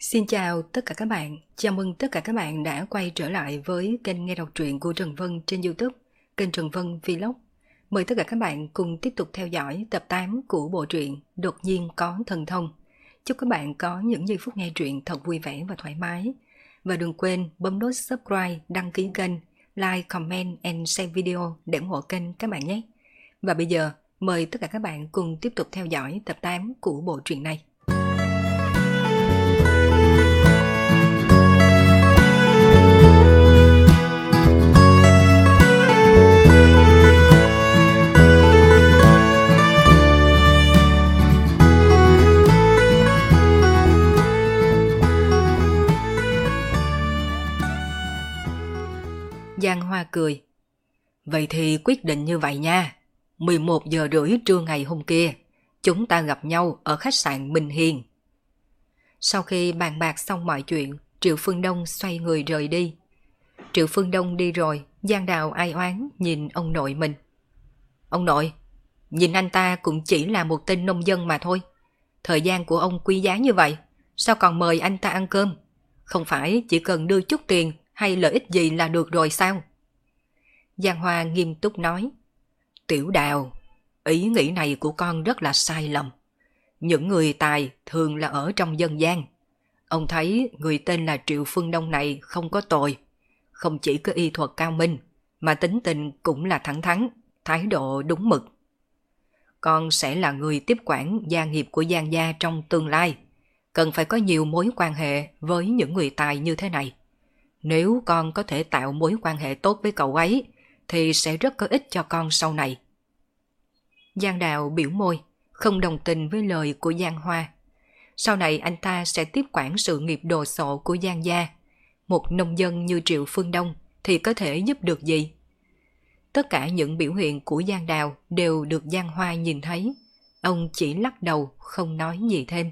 Xin chào tất cả các bạn, chào mừng tất cả các bạn đã quay trở lại với kênh nghe đọc truyện của Trần Vân trên YouTube, kênh Trần Vân Vlog. Mời tất cả các bạn cùng tiếp tục theo dõi tập 8 của bộ truyện Đột nhiên có thần thông. Chúc các bạn có những giây phút nghe truyện thật vui vẻ và thoải mái. Và đừng quên bấm nút subscribe, đăng ký kênh, like, comment and share video để ủng hộ kênh các bạn nhé. Và bây giờ, mời tất cả các bạn cùng tiếp tục theo dõi tập 8 của bộ truyện này. Giang Hoa cười. Vậy thì quyết định như vậy nha. 11 giờ rưỡi trưa ngày hôm kia, chúng ta gặp nhau ở khách sạn Minh Hiền. Sau khi bàn bạc xong mọi chuyện, Triệu Phương Đông xoay người rời đi. Triệu Phương Đông đi rồi, Giang Đào ai oán nhìn ông nội mình. Ông nội, nhìn anh ta cũng chỉ là một tên nông dân mà thôi. Thời gian của ông quý giá như vậy, sao còn mời anh ta ăn cơm? Không phải chỉ cần đưa chút tiền hay lợi ích gì là được rồi sao? Giang Hoa nghiêm túc nói. Tiểu Đào, ý nghĩ này của con rất là sai lầm. Những người tài thường là ở trong dân gian. Ông thấy người tên là Triệu Phương Đông này không có tồi. Không chỉ có y thuật cao minh, mà tính tình cũng là thẳng thắn, thái độ đúng mực. Con sẽ là người tiếp quản gia nghiệp của Giang gia trong tương lai. Cần phải có nhiều mối quan hệ với những người tài như thế này. Nếu con có thể tạo mối quan hệ tốt với cậu ấy, thì sẽ rất có ích cho con sau này. Giang Đào biểu môi, không đồng tình với lời của Giang Hoa. Sau này anh ta sẽ tiếp quản sự nghiệp đồ sộ của Giang gia. Một nông dân như Triệu Phương Đông thì có thể giúp được gì? Tất cả những biểu hiện của Giang Đào đều được Giang Hoa nhìn thấy. Ông chỉ lắc đầu, không nói gì thêm.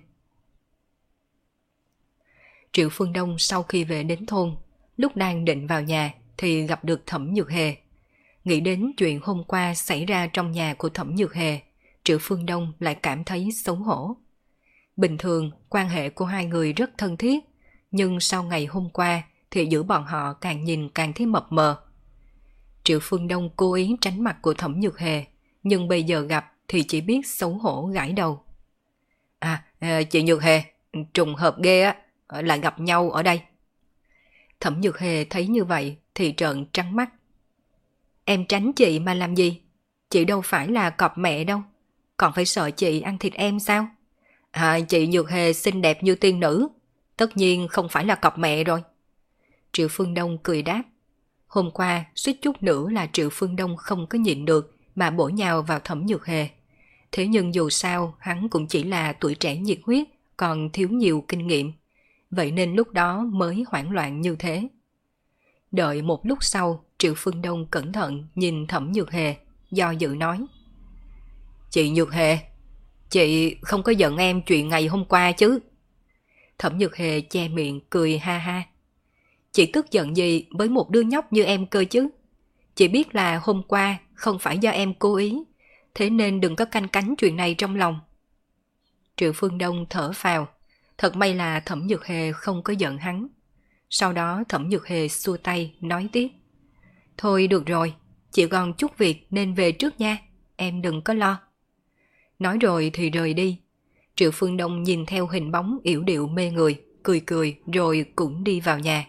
Triệu Phương Đông sau khi về đến thôn, lúc đang định vào nhà thì gặp được Thẩm Nhược Hề. Nghĩ đến chuyện hôm qua xảy ra trong nhà của Thẩm Nhược Hề, Triệu Phương Đông lại cảm thấy xấu hổ. Bình thường, quan hệ của hai người rất thân thiết, nhưng sau ngày hôm qua thì giữa bọn họ càng nhìn càng thấy mập mờ. Triệu Phương Đông cố ý tránh mặt của Thẩm Nhược Hề, nhưng bây giờ gặp thì chỉ biết xấu hổ gãi đầu. Chị Nhược Hề, trùng hợp ghê á, lại gặp nhau ở đây. Thẩm Nhược Hề thấy như vậy thì trợn trắng mắt. Em tránh chị mà làm gì? Chị đâu phải là cọp mẹ đâu. Còn phải sợ chị ăn thịt em sao? Chị Nhược Hề xinh đẹp như tiên nữ. Tất nhiên không phải là cọp mẹ rồi. Triệu Phương Đông cười đáp. Hôm qua suýt chút nữa là Triệu Phương Đông không có nhịn được mà bổ nhào vào Thẩm Nhược Hề. Thế nhưng dù sao hắn cũng chỉ là tuổi trẻ nhiệt huyết, còn thiếu nhiều kinh nghiệm. Vậy nên lúc đó mới hoảng loạn như thế. Đợi một lúc sau, Triệu Phương Đông cẩn thận nhìn Thẩm Nhược Hề, do dự nói. Chị Nhược Hề, chị không có giận em chuyện ngày hôm qua chứ? Thẩm Nhược Hề che miệng cười ha ha. Chị tức giận gì với một đứa nhóc như em cơ chứ? Chị biết là hôm qua không phải do em cố ý, thế nên đừng có canh cánh chuyện này trong lòng. Triệu Phương Đông thở phào. Thật may là Thẩm Nhược Hề không có giận hắn. Sau đó Thẩm Nhược Hề xua tay nói tiếp. Thôi được rồi, chị còn chút việc nên về trước nha, em đừng có lo. Nói rồi thì rời đi. Triệu Phương Đông nhìn theo hình bóng yểu điệu mê người, cười cười rồi cũng đi vào nhà.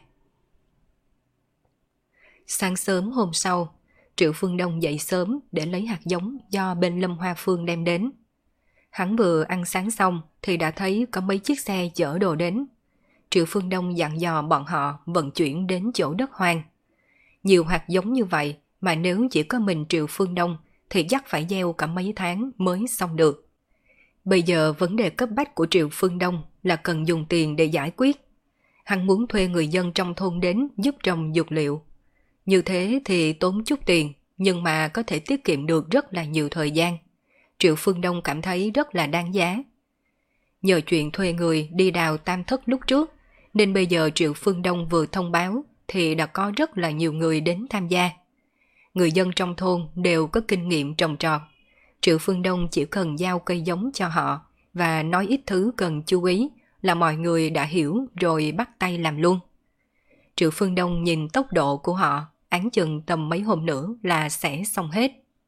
Sáng sớm hôm sau, Triệu Phương Đông dậy sớm để lấy hạt giống do bên Lâm Hoa Phương đem đến. Hắn vừa ăn sáng xong thì đã thấy có mấy chiếc xe chở đồ đến. Triệu Phương Đông dặn dò bọn họ vận chuyển đến chỗ đất hoang. Nhiều hạt giống như vậy mà nếu chỉ có mình Triệu Phương Đông thì chắc phải gieo cả mấy tháng mới xong được. Bây giờ vấn đề cấp bách của Triệu Phương Đông là cần dùng tiền để giải quyết. Hắn muốn thuê người dân trong thôn đến giúp trồng dược liệu. Như thế thì tốn chút tiền nhưng mà có thể tiết kiệm được rất là nhiều thời gian. Triệu Phương Đông cảm thấy rất là đáng giá. Nhờ chuyện thuê người đi đào tam thất lúc trước, nên bây giờ Triệu Phương Đông vừa thông báo thì đã có rất là nhiều người đến tham gia. Người dân trong thôn đều có kinh nghiệm trồng trọt. Triệu Phương Đông chỉ cần giao cây giống cho họ và nói ít thứ cần chú ý là mọi người đã hiểu rồi bắt tay làm luôn. Triệu Phương Đông nhìn tốc độ của họ, áng chừng tầm mấy hôm nữa là sẽ xong hết.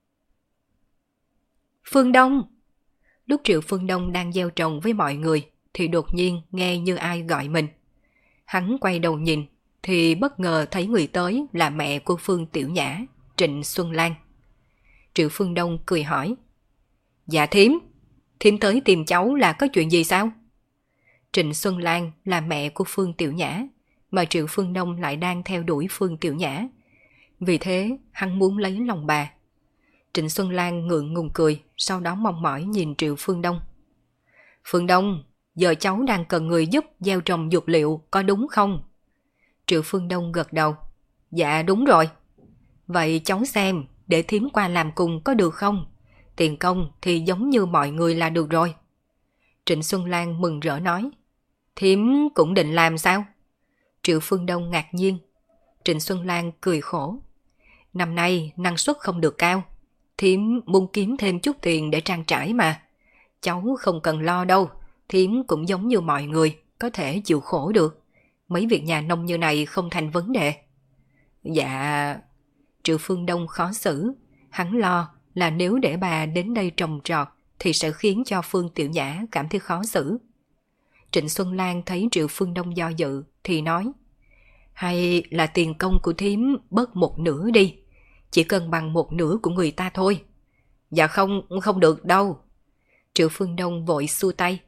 Phương Đông! Lúc Triệu Phương Đông đang gieo trồng với mọi người thì đột nhiên nghe như ai gọi mình. Hắn quay đầu nhìn thì bất ngờ thấy người tới là mẹ của Phương Tiểu Nhã, Trịnh Xuân Lan. Triệu Phương Đông cười hỏi: Dạ thím tới tìm cháu là có chuyện gì sao? Trịnh Xuân Lan là mẹ của Phương Tiểu Nhã, mà Triệu Phương Đông lại đang theo đuổi Phương Tiểu Nhã. Vì thế hắn muốn lấy lòng bà. Trịnh Xuân Lan ngượng ngùng cười, sau đó mong mỏi nhìn Triệu Phương Đông. Phương Đông, giờ cháu đang cần người giúp gieo trồng dược liệu, có đúng không? Triệu Phương Đông gật đầu. Dạ đúng rồi. Vậy cháu xem, để thím qua làm cùng có được không? Tiền công thì giống như mọi người là được rồi. Trịnh Xuân Lan mừng rỡ nói. Thím cũng định làm sao? Triệu Phương Đông ngạc nhiên. Trịnh Xuân Lan cười khổ. Năm nay năng suất không được cao. Thím muốn kiếm thêm chút tiền để trang trải mà. Cháu không cần lo đâu. Thím cũng giống như mọi người, có thể chịu khổ được. Mấy việc nhà nông như này không thành vấn đề. Dạ... Triệu Phương Đông khó xử. Hắn lo là nếu để bà đến đây trồng trọt thì sẽ khiến cho Phương Tiểu Nhã cảm thấy khó xử. Trịnh Xuân Lan thấy Triệu Phương Đông do dự thì nói: Hay là tiền công của thím bớt một nửa đi, chỉ cần bằng một nửa của người ta thôi. Dạ không được đâu. Triệu Phương Đông vội xua tay.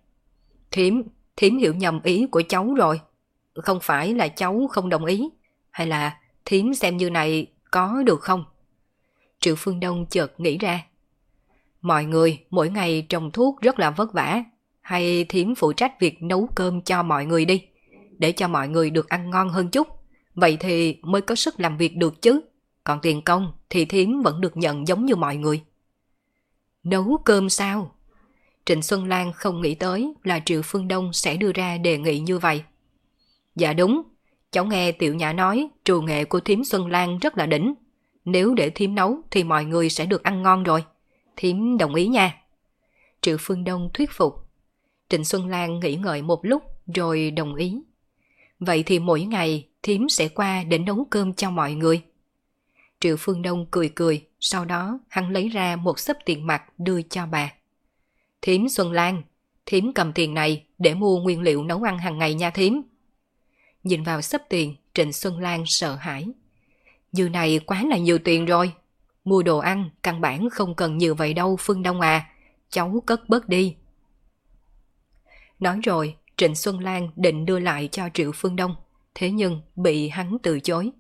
Thím hiểu nhầm ý của cháu rồi. Không phải là cháu không đồng ý, hay là thím xem như này có được không? Triệu Phương Đông chợt nghĩ ra. Mọi người mỗi ngày trồng thuốc rất là vất vả, hay thím phụ trách việc nấu cơm cho mọi người đi, để cho mọi người được ăn ngon hơn chút. Vậy thì mới có sức làm việc được chứ. Còn tiền công thì thím vẫn được nhận giống như mọi người. Nấu cơm sao? Trịnh Xuân Lan không nghĩ tới là Triệu Phương Đông sẽ đưa ra đề nghị như vậy. Dạ đúng, cháu nghe Tiểu Nhã nói trù nghệ của thím Xuân Lan rất là đỉnh. Nếu để thím nấu thì mọi người sẽ được ăn ngon rồi. Thím đồng ý nha. Triệu Phương Đông thuyết phục. Trịnh Xuân Lan nghĩ ngợi một lúc rồi đồng ý. Vậy thì mỗi ngày thím sẽ qua để nấu cơm cho mọi người. Triệu Phương Đông cười cười, sau đó hắn lấy ra một xấp tiền mặt đưa cho bà. Thím Xuân Lan, thím cầm tiền này để mua nguyên liệu nấu ăn hàng ngày nha thím. Nhìn vào xấp tiền, Trịnh Xuân Lan sợ hãi. Như này quá là nhiều tiền rồi. Mua đồ ăn căn bản không cần nhiều vậy đâu Phương Đông à. Cháu cất bớt đi. Nói rồi, Trịnh Xuân Lan định đưa lại cho Triệu Phương Đông. Thế nhưng bị hắn từ chối.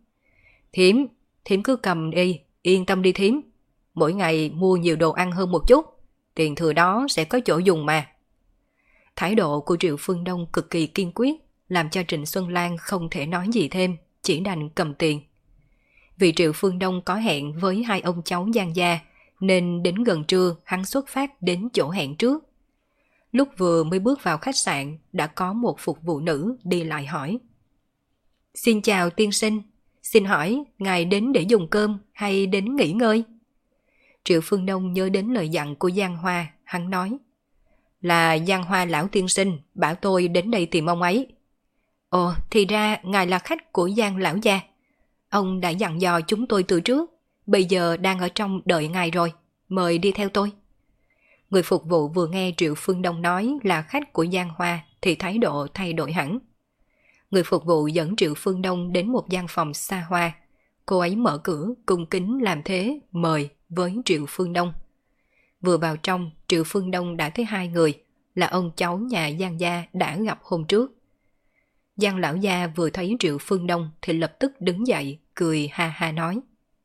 Thím cứ cầm đi, yên tâm đi thím. Mỗi ngày mua nhiều đồ ăn hơn một chút. Tiền thừa đó sẽ có chỗ dùng mà. Thái độ của Triệu Phương Đông cực kỳ kiên quyết, làm cho Trịnh Xuân Lan không thể nói gì thêm, chỉ đành cầm tiền. Vì Triệu Phương Đông có hẹn với hai ông cháu Giang gia, nên đến gần trưa hắn xuất phát đến chỗ hẹn trước. Lúc vừa mới bước vào khách sạn, đã có một phục vụ nữ đi lại hỏi. Xin chào tiên sinh, xin hỏi ngài đến để dùng cơm hay đến nghỉ ngơi? Triệu Phương Đông nhớ đến lời dặn của Giang Hoa, hắn nói. Là Giang Hoa lão tiên sinh, bảo tôi đến đây tìm ông ấy. Ồ, thì ra ngài là khách của Giang lão gia. Ông đã dặn dò chúng tôi từ trước, bây giờ đang ở trong đợi ngài rồi, mời đi theo tôi. Người phục vụ vừa nghe Triệu Phương Đông nói là khách của Giang Hoa thì thái độ thay đổi hẳn. Người phục vụ dẫn Triệu Phương Đông đến một gian phòng xa hoa. Cô ấy mở cửa cung kính làm thế mời với Triệu Phương Đông. Vừa vào trong, Triệu Phương Đông đã thấy hai người là ông cháu nhà Giang gia đã gặp hôm trước. Giang lão gia vừa thấy Triệu Phương Đông thì lập tức đứng dậy, cười ha ha nói.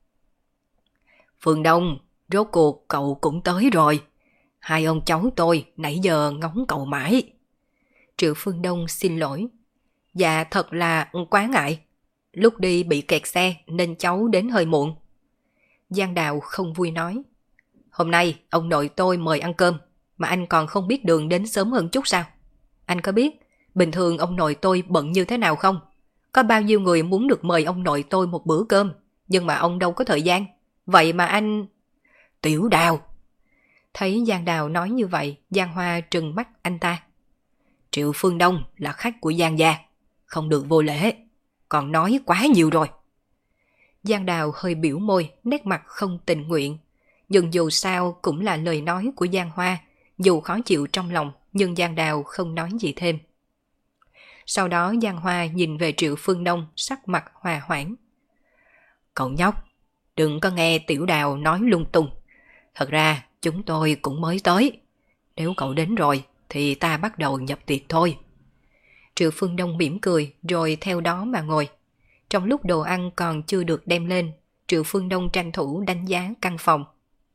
Phương Đông, rốt cuộc cậu cũng tới rồi. Hai ông cháu tôi nãy giờ ngóng cậu mãi. Triệu Phương Đông xin lỗi. Dạ thật là quá ngại. Lúc đi bị kẹt xe nên cháu đến hơi muộn. Giang Đào không vui nói. Hôm nay ông nội tôi mời ăn cơm, mà anh còn không biết đường đến sớm hơn chút sao? Anh có biết bình thường ông nội tôi bận như thế nào không? Có bao nhiêu người muốn được mời ông nội tôi một bữa cơm, nhưng mà ông đâu có thời gian. Vậy mà anh... Tiểu Đào! Thấy Giang Đào nói như vậy, Giang Hoa trừng mắt anh ta. Triệu Phương Đông là khách của Giang gia, không được vô lễ, còn nói quá nhiều rồi. Giang Đào hơi biểu môi, nét mặt không tình nguyện. Nhưng dù sao cũng là lời nói của Giang Hoa, dù khó chịu trong lòng, nhưng Giang Đào không nói gì thêm. Sau đó Giang Hoa nhìn về Triệu Phương Đông, sắc mặt hòa hoãn. Cậu nhóc, đừng có nghe Tiểu Đào nói lung tung. Thật ra chúng tôi cũng mới tới. Nếu cậu đến rồi thì ta bắt đầu nhập tiệc thôi. Triệu Phương Đông mỉm cười rồi theo đó mà ngồi. Trong lúc đồ ăn còn chưa được đem lên, Triệu Phương Đông tranh thủ đánh giá căn phòng.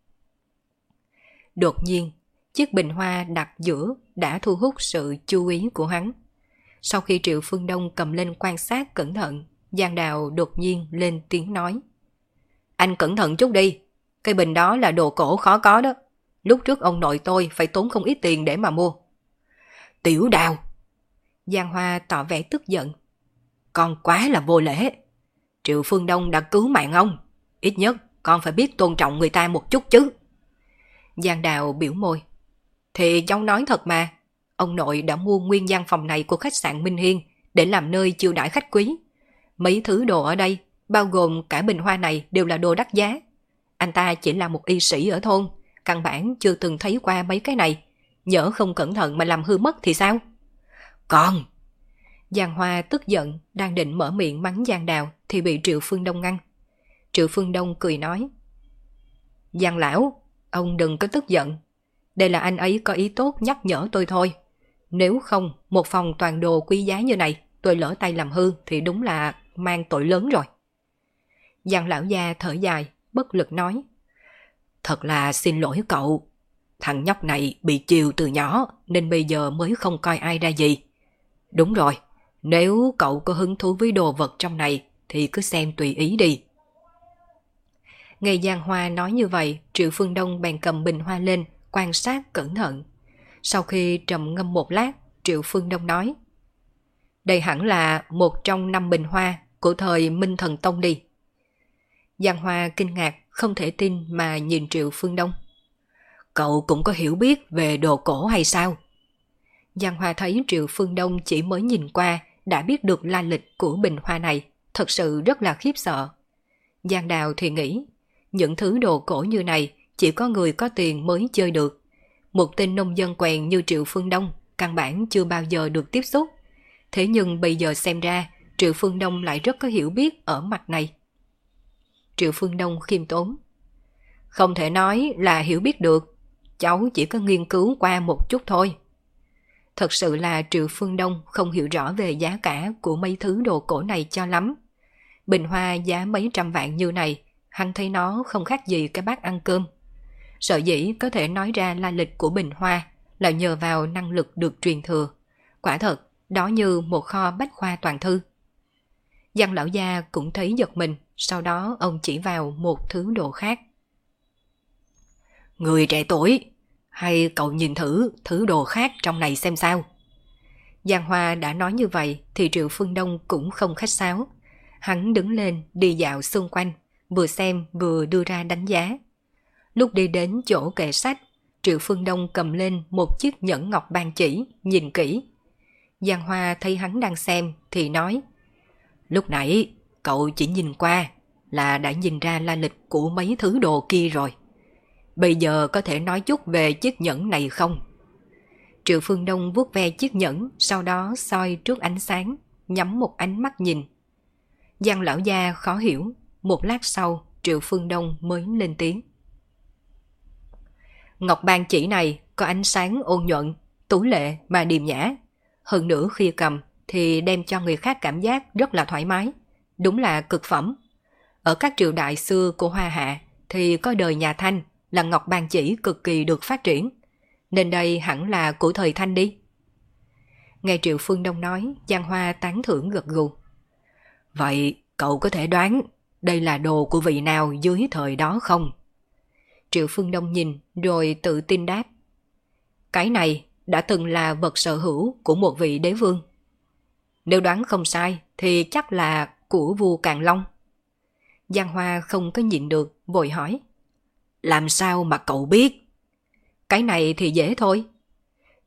Đột nhiên, chiếc bình hoa đặt giữa đã thu hút sự chú ý của hắn. Sau khi Triệu Phương Đông cầm lên quan sát cẩn thận, Giang Đào đột nhiên lên tiếng nói. Anh cẩn thận chút đi, cây bình đó là đồ cổ khó có đó. Lúc trước ông nội tôi phải tốn không ít tiền để mà mua. Tiểu Đào! Giang Hoa tỏ vẻ tức giận. Con quá là vô lễ. Triệu Phương Đông đã cứu mạng ông. Ít nhất con phải biết tôn trọng người ta một chút chứ. Giang Đào biểu môi. Thì cháu nói thật mà. Ông nội đã mua nguyên gian phòng này của khách sạn Minh Hiên để làm nơi chiêu đãi khách quý. Mấy thứ đồ ở đây, bao gồm cả bình hoa này đều là đồ đắt giá. Anh ta chỉ là một y sĩ ở thôn, căn bản chưa từng thấy qua mấy cái này. Nhỡ không cẩn thận mà làm hư mất thì sao? Con! Giang Hoa tức giận, đang định mở miệng mắng Giang Đào thì bị Triệu Phương Đông ngăn. Triệu Phương Đông cười nói. Giang lão, ông đừng có tức giận. Đây là anh ấy có ý tốt nhắc nhở tôi thôi. Nếu không, một phòng toàn đồ quý giá như này, tôi lỡ tay làm hư thì đúng là mang tội lớn rồi. Giang lão gia thở dài, bất lực nói. Thật là xin lỗi cậu. Thằng nhóc này bị chiều từ nhỏ nên bây giờ mới không coi ai ra gì. Đúng rồi, nếu cậu có hứng thú với đồ vật trong này thì cứ xem tùy ý đi. Nghe Giang Hoa nói như vậy, Triệu Phương Đông bèn cầm bình hoa lên, quan sát cẩn thận. Sau khi trầm ngâm một lát, Triệu Phương Đông nói. Đây hẳn là một trong 5 bình hoa của thời Minh Thần Tông đi. Giang Hoa kinh ngạc, không thể tin mà nhìn Triệu Phương Đông. Cậu cũng có hiểu biết về đồ cổ hay sao? Giang Hoa thấy Triệu Phương Đông chỉ mới nhìn qua đã biết được lai lịch của bình hoa này, thật sự rất là khiếp sợ. Giang Đào thì nghĩ, những thứ đồ cổ như này chỉ có người có tiền mới chơi được. Một tên nông dân quèn như Triệu Phương Đông căn bản chưa bao giờ được tiếp xúc. Thế nhưng bây giờ xem ra Triệu Phương Đông lại rất có hiểu biết ở mặt này. Triệu Phương Đông khiêm tốn. Không thể nói là hiểu biết được, cháu chỉ có nghiên cứu qua một chút thôi. Thật sự là Triệu Phương Đông không hiểu rõ về giá cả của mấy thứ đồ cổ này cho lắm. Bình hoa giá mấy trăm vạn như này, hắn thấy nó không khác gì cái bát ăn cơm. Sở dĩ có thể nói ra lai lịch của bình hoa là nhờ vào năng lực được truyền thừa. Quả thật, đó như một kho bách khoa toàn thư. Giang lão gia cũng thấy giật mình, sau đó ông chỉ vào một thứ đồ khác. Người trẻ tuổi, hay cậu nhìn thử thứ đồ khác trong này xem sao? Giang Hoa đã nói như vậy thì Triệu Phương Đông cũng không khách sáo. Hắn đứng lên đi dạo xung quanh, vừa xem vừa đưa ra đánh giá. Lúc đi đến chỗ kệ sách, Triệu Phương Đông cầm lên một chiếc nhẫn ngọc ban chỉ, nhìn kỹ. Giang Hoa thấy hắn đang xem thì nói. Lúc nãy cậu chỉ nhìn qua là đã nhìn ra lai lịch của mấy thứ đồ kia rồi. Bây giờ có thể nói chút về chiếc nhẫn này không? Triệu Phương Đông vuốt ve chiếc nhẫn, sau đó soi trước ánh sáng, nhắm một ánh mắt nhìn. Giang lão gia khó hiểu, một lát sau Triệu Phương Đông mới lên tiếng. Ngọc ban chỉ này có ánh sáng ôn nhuận, tú lệ mà điềm nhã. Hơn nữa khi cầm thì đem cho người khác cảm giác rất là thoải mái. Đúng là cực phẩm. Ở các triều đại xưa của Hoa Hạ thì có đời nhà Thanh là ngọc ban chỉ cực kỳ được phát triển. Nên đây hẳn là của thời Thanh đi. Nghe Triệu Phương Đông nói, Giang Hoa tán thưởng gật gù. Vậy cậu có thể đoán đây là đồ của vị nào dưới thời đó không? Triệu Phương Đông nhìn rồi tự tin đáp. Cái này đã từng là vật sở hữu của một vị đế vương. Nếu đoán không sai thì chắc là của vua Càn Long. Giang Hoa không có nhịn được, vội hỏi. Làm sao mà cậu biết? Cái này thì dễ thôi.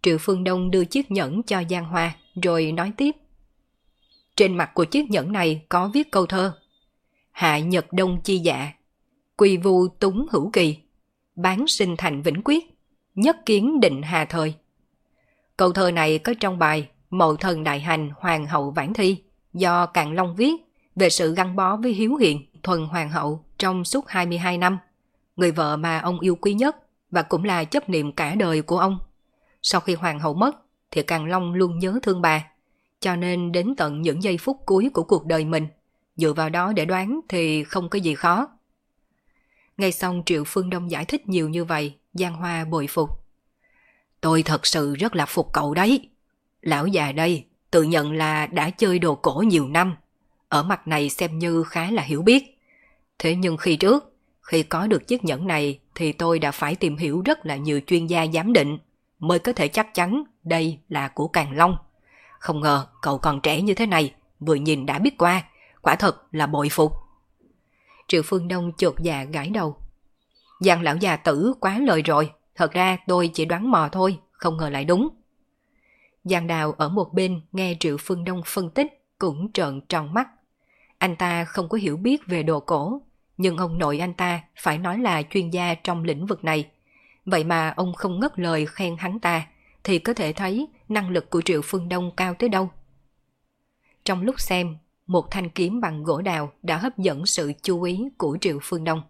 Triệu Phương Đông đưa chiếc nhẫn cho Giang Hoa rồi nói tiếp. Trên mặt của chiếc nhẫn này có viết câu thơ: Hạ nhật đông chi dạ, quy vu túng hữu kỳ, bán sinh thành vĩnh quyết, nhất kiến định hà thời. Câu thơ này có trong bài Mậu Thần Đại Hành Hoàng hậu Vãn Thi do Càn Long viết về sự gắn bó với Hiếu Hiền, thuần hoàng hậu trong suốt 22 năm, người vợ mà ông yêu quý nhất và cũng là chấp niệm cả đời của ông. Sau khi hoàng hậu mất thì Càn Long luôn nhớ thương bà, cho nên đến tận những giây phút cuối của cuộc đời mình, dựa vào đó để đoán thì không có gì khó. Nghe xong Triệu Phương Đông giải thích nhiều như vậy, Giang Hoa bội phục. Tôi thật sự rất là phục cậu đấy. Lão già đây tự nhận là đã chơi đồ cổ nhiều năm, ở mặt này xem như khá là hiểu biết. Thế nhưng khi có được chiếc nhẫn này thì tôi đã phải tìm hiểu rất là nhiều chuyên gia giám định mới có thể chắc chắn đây là của Càn Long. Không ngờ cậu còn trẻ như thế này, vừa nhìn đã biết qua, quả thật là bội phục. Triệu Phương Đông chột dạ gãi đầu. Giang lão già tử quá lời rồi, thật ra tôi chỉ đoán mò thôi, không ngờ lại đúng. Giang Đào ở một bên nghe Triệu Phương Đông phân tích cũng trợn tròn mắt. Anh ta không có hiểu biết về đồ cổ, nhưng ông nội anh ta phải nói là chuyên gia trong lĩnh vực này. Vậy mà ông không ngớt lời khen hắn ta, thì có thể thấy năng lực của Triệu Phương Đông cao tới đâu. Trong lúc xem, một thanh kiếm bằng gỗ đào đã hấp dẫn sự chú ý của Triệu Phương Đông.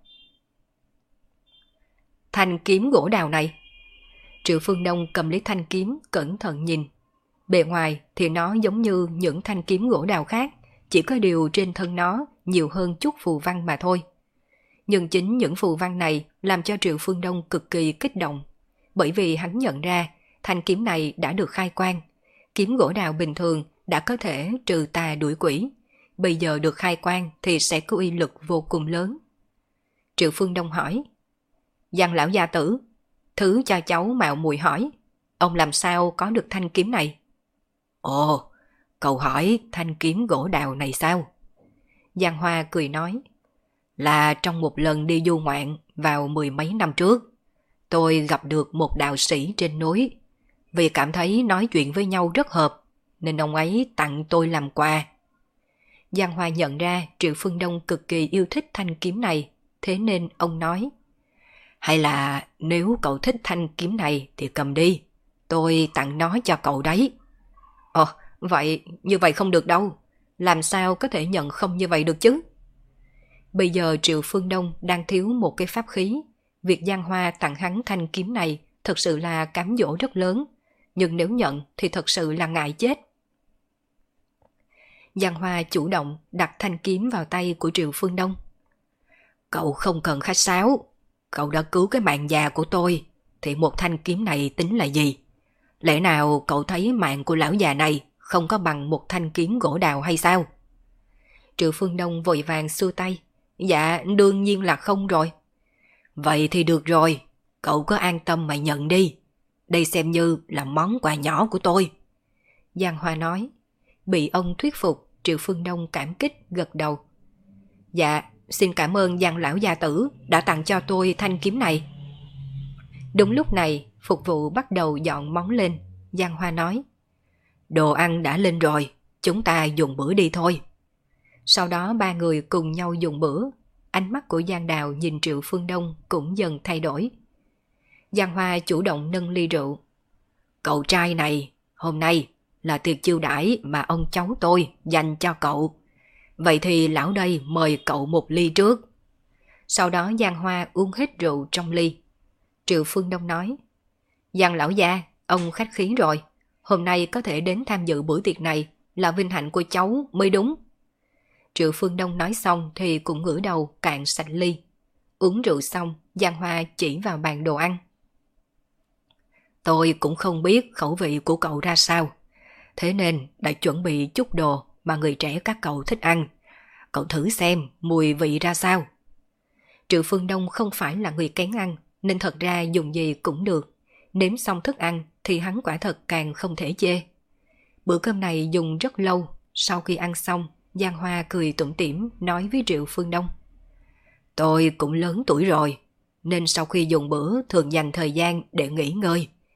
Thanh kiếm gỗ đào này. Triệu Phương Đông cầm lấy thanh kiếm cẩn thận nhìn. Bề ngoài thì nó giống như những thanh kiếm gỗ đào khác, chỉ có điều trên thân nó nhiều hơn chút phù văn mà thôi. Nhưng chính những phù văn này làm cho Triệu Phương Đông cực kỳ kích động, bởi vì hắn nhận ra thanh kiếm này đã được khai quang. Kiếm gỗ đào bình thường đã có thể trừ tà đuổi quỷ, bây giờ được khai quang thì sẽ có uy lực vô cùng lớn. Triệu Phương Đông hỏi. Giang lão gia tử, thứ cho cháu mạo muội hỏi, ông làm sao có được thanh kiếm này? Ồ, cậu hỏi thanh kiếm gỗ đào này sao? Giang Hoa cười nói. Là trong một lần đi du ngoạn vào 10 mấy năm trước, tôi gặp được một đạo sĩ trên núi. Vì cảm thấy nói chuyện với nhau rất hợp, nên ông ấy tặng tôi làm quà. Giang Hoa nhận ra Triệu Phương Đông cực kỳ yêu thích thanh kiếm này, thế nên ông nói. Hay là nếu cậu thích thanh kiếm này thì cầm đi, tôi tặng nó cho cậu đấy. Ồ, như vậy không được đâu, làm sao có thể nhận không như vậy được chứ? Bây giờ Triệu Phương Đông đang thiếu một cái pháp khí, việc Giang Hoa tặng hắn thanh kiếm này thật sự là cám dỗ rất lớn, nhưng nếu nhận thì thật sự là ngại chết. Giang Hoa chủ động đặt thanh kiếm vào tay của Triệu Phương Đông. Cậu không cần khách sáo, cậu đã cứu cái mạng già của tôi, thì một thanh kiếm này tính là gì? Lẽ nào cậu thấy mạng của lão già này không có bằng một thanh kiếm gỗ đào hay sao? Triệu Phương Đông vội vàng xua tay. Dạ, đương nhiên là không rồi. Vậy thì được rồi, cậu cứ an tâm mà nhận đi. Đây xem như là món quà nhỏ của tôi. Giang Hoa nói. Bị ông thuyết phục, Triệu Phương Đông cảm kích gật đầu. Dạ, xin cảm ơn Giang lão gia tử đã tặng cho tôi thanh kiếm này. Đúng lúc này, phục vụ bắt đầu dọn món lên. Giang Hoa nói. Đồ ăn đã lên rồi, chúng ta dùng bữa đi thôi. Sau đó ba người cùng nhau dùng bữa. Ánh mắt của Giang Đào nhìn Triệu Phương Đông cũng dần thay đổi. Giang Hoa chủ động nâng ly rượu. Cậu trai này, hôm nay là tiệc chiêu đãi mà ông cháu tôi dành cho cậu. Vậy thì lão đây mời cậu một ly trước. Sau đó Giang Hoa uống hết rượu trong ly. Triệu Phương Đông nói. Giang lão gia, ông khách khí rồi. Hôm nay có thể đến tham dự bữa tiệc này là vinh hạnh của cháu mới đúng. Triệu Phương Đông nói xong thì cũng ngửa đầu cạn sạch ly. Uống rượu xong, Giang Hoa chỉ vào bàn đồ ăn. Tôi cũng không biết khẩu vị của cậu ra sao, thế nên đã chuẩn bị chút đồ mà người trẻ các cậu thích ăn. Cậu thử xem mùi vị ra sao. Triệu Phương Đông không phải là người kén ăn, nên thật ra dùng gì cũng được. Nếm xong thức ăn thì hắn quả thật càng không thể chê. Bữa cơm này dùng rất lâu. Sau khi ăn xong, Giang Hoa cười tủm tỉm nói với Triệu Phương Đông. Tôi cũng lớn tuổi rồi, nên sau khi dùng bữa thường dành thời gian để nghỉ ngơi.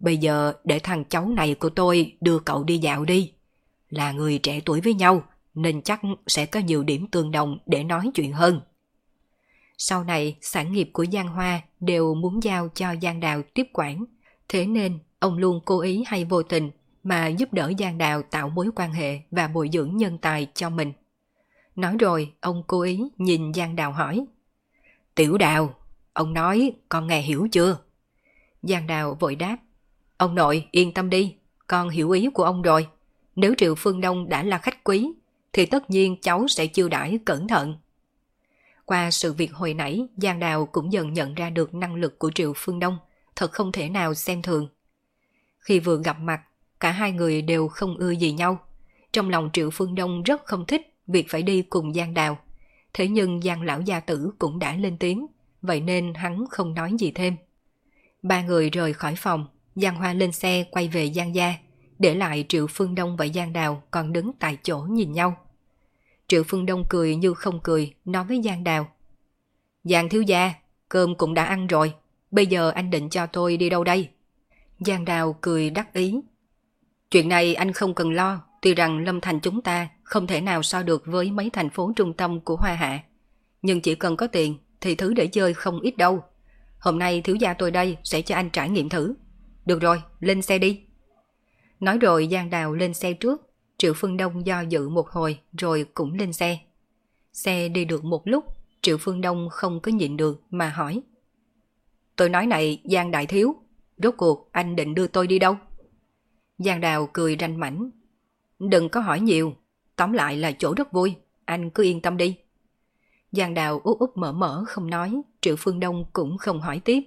Bây giờ để thằng cháu này của tôi đưa cậu đi dạo đi. Là người trẻ tuổi với nhau nên chắc sẽ có nhiều điểm tương đồng để nói chuyện hơn. Sau này sản nghiệp của Giang Hoa đều muốn giao cho Giang Đào tiếp quản, thế nên ông luôn cố ý hay vô tình mà giúp đỡ Giang Đào tạo mối quan hệ và bồi dưỡng nhân tài cho mình. Nói rồi ông cố ý nhìn Giang Đào hỏi: Tiểu Đào, ông nói con nghe hiểu chưa? Giang Đào vội đáp: Ông nội yên tâm đi, con hiểu ý của ông rồi. Nếu Triệu Phương Đông đã là khách quý thì tất nhiên cháu sẽ chiêu đãi cẩn thận. Qua sự việc hồi nãy, Giang Đào cũng dần nhận ra được năng lực của Triệu Phương Đông, thật không thể nào xem thường. Khi vừa gặp mặt, cả hai người đều không ưa gì nhau. Trong lòng Triệu Phương Đông rất không thích việc phải đi cùng Giang Đào. Thế nhưng Giang lão gia tử cũng đã lên tiếng, vậy nên hắn không nói gì thêm. Ba người rời khỏi phòng, Giang Hoa lên xe quay về Giang gia, để lại Triệu Phương Đông và Giang Đào còn đứng tại chỗ nhìn nhau. Triệu Phương Đông cười như không cười, nói với Giang Đào: Giang thiếu gia, cơm cũng đã ăn rồi, bây giờ anh định cho tôi đi đâu đây? Giang Đào cười đắc ý: Chuyện này anh không cần lo, tuy rằng Lâm Thành chúng ta không thể nào so được với mấy thành phố trung tâm của Hoa Hạ. Nhưng chỉ cần có tiền thì thứ để chơi không ít đâu. Hôm nay thiếu gia tôi đây sẽ cho anh trải nghiệm thử. Được rồi, lên xe đi. Nói rồi Giang Đào lên xe trước, Triệu Phương Đông do dự một hồi rồi cũng lên xe. Xe đi được một lúc, Triệu Phương Đông không có nhịn được mà hỏi: Tôi nói này Giang đại thiếu, rốt cuộc anh định đưa tôi đi đâu? Giang Đào cười ranh mãnh: Đừng có hỏi nhiều, tóm lại là chỗ rất vui, anh cứ yên tâm đi. Giang Đào úp úp mở mở không nói, Triệu Phương Đông cũng không hỏi tiếp.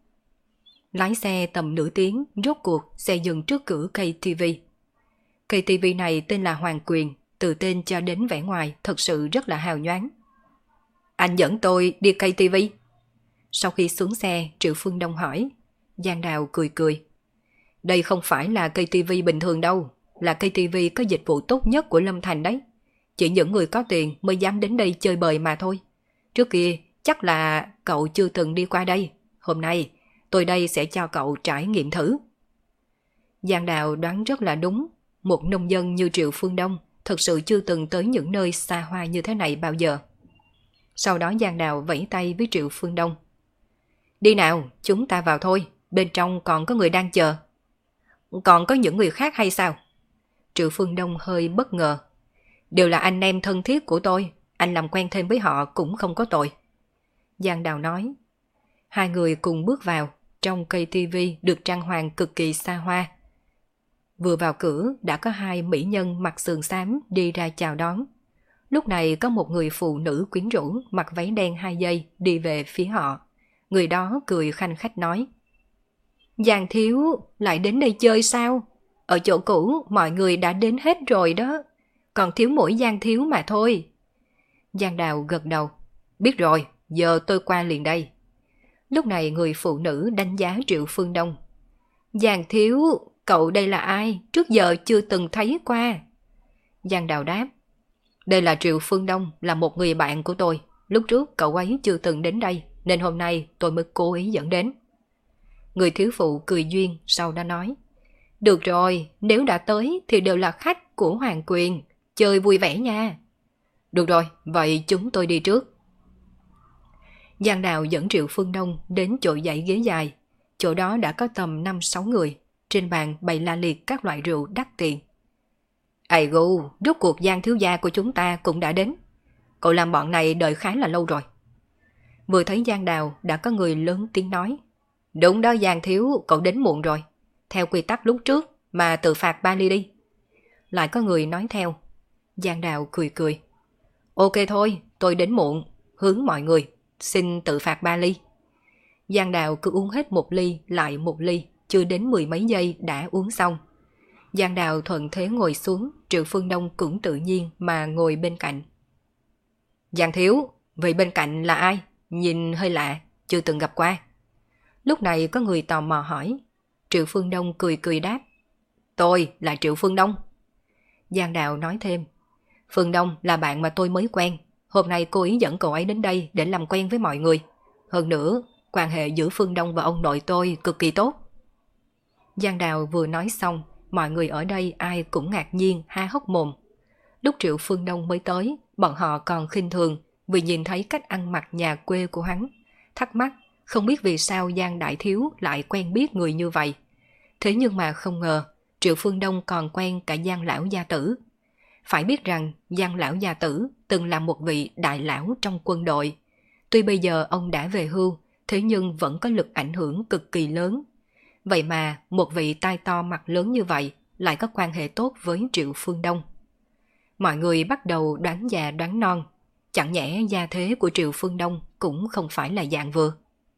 Lái xe tầm nửa tiếng, rốt cuộc xe dừng trước cửa KTV. KTV này tên là Hoàng Quyền, từ tên cho đến vẻ ngoài thật sự rất là hào nhoáng. Anh dẫn tôi đi KTV. Sau khi xuống xe, Triệu Phương Đông hỏi. Giang Đào cười cười: Đây không phải là KTV bình thường đâu, là KTV có dịch vụ tốt nhất của Lâm Thành đấy. Chỉ những người có tiền mới dám đến đây chơi bời mà thôi. Trước kia chắc là cậu chưa từng đi qua đây, hôm nay tôi đây sẽ cho cậu trải nghiệm thử. Giang Đào đoán rất là đúng, một nông dân như Triệu Phương Đông thật sự chưa từng tới những nơi xa hoa như thế này bao giờ. Sau đó Giang Đào vẫy tay với Triệu Phương Đông: Đi nào, chúng ta vào thôi, bên trong còn có người đang chờ. Còn có những người khác hay sao? Triệu Phương Đông hơi bất ngờ. Đều là anh em thân thiết của tôi, anh làm quen thêm với họ cũng không có tội. Giang Đào nói. Hai người cùng bước vào, trong cây tivi được trang hoàng cực kỳ xa hoa. Vừa vào cửa đã có hai mỹ nhân mặc sườn xám đi ra chào đón. Lúc này có một người phụ nữ quyến rũ mặc váy đen 2 dây đi về phía họ. Người đó cười khanh khách nói: Giang thiếu lại đến đây chơi sao? Ở chỗ cũ mọi người đã đến hết rồi đó, còn thiếu mỗi Giang thiếu mà thôi. Giang Đào gật đầu: Biết rồi, giờ tôi qua liền đây. Lúc này người phụ nữ đánh giá Triệu Phương Đông: Giang thiếu, cậu đây là ai? Trước giờ chưa từng thấy qua. Giang Đào đáp: Đây là Triệu Phương Đông, là một người bạn của tôi. Lúc trước cậu ấy chưa từng đến đây, nên hôm nay tôi mới cố ý dẫn đến. Người thiếu phụ cười duyên, sau đó nói: Được rồi, nếu đã tới thì đều là khách của Hoàng Quyền, chơi vui vẻ nha. Được rồi, vậy chúng tôi đi trước. Giang Đào dẫn Triệu Phương Đông đến chỗ dãy ghế dài. Chỗ đó đã có tầm 5-6 người, trên bàn bày la liệt các loại rượu đắt tiền. Ây gu, rốt cuộc Giang thiếu gia của chúng ta cũng đã đến. Cậu làm bọn này đợi khá là lâu rồi. Vừa thấy Giang Đào đã có người lớn tiếng nói: Đúng đó Giang thiếu, cậu đến muộn rồi. Theo quy tắc lúc trước mà tự phạt 3 ly đi. Lại có người nói theo. Giang Đào cười cười: Ok thôi, tôi đến muộn, hướng mọi người, xin tự phạt 3 ly. Giang Đào cứ uống hết 1 ly lại 1 ly, chưa đến 10 mấy giây đã uống xong. Giang Đào thuận thế ngồi xuống, Triệu Phương Đông cũng tự nhiên mà ngồi bên cạnh. Giang thiếu, vậy bên cạnh là ai? Nhìn hơi lạ, chưa từng gặp qua. Lúc này có người tò mò hỏi. Triệu Phương Đông cười cười đáp: Tôi là Triệu Phương Đông. Giang Đào nói thêm: Phương Đông là bạn mà tôi mới quen. Hôm nay cô ý dẫn cậu ấy đến đây để làm quen với mọi người. Hơn nữa, quan hệ giữa Phương Đông và ông nội tôi cực kỳ tốt. Giang Đào vừa nói xong, mọi người ở đây ai cũng ngạc nhiên há hốc mồm. Lúc Triệu Phương Đông mới tới, bọn họ còn khinh thường vì nhìn thấy cách ăn mặc nhà quê của hắn. Thắc mắc, không biết vì sao Giang Đại Thiếu lại quen biết người như vậy. Thế nhưng mà không ngờ, Triệu Phương Đông còn quen cả Giang Lão Gia Tử. Phải biết rằng Giang Lão Gia Tử từng là một vị đại lão trong quân đội. Tuy bây giờ ông đã về hưu, thế nhưng vẫn có lực ảnh hưởng cực kỳ lớn. Vậy mà một vị tai to mặt lớn như vậy lại có quan hệ tốt với Triệu Phương Đông. Mọi người bắt đầu đoán già đoán non, chẳng nhẽ gia thế của Triệu Phương Đông cũng không phải là dạng vừa.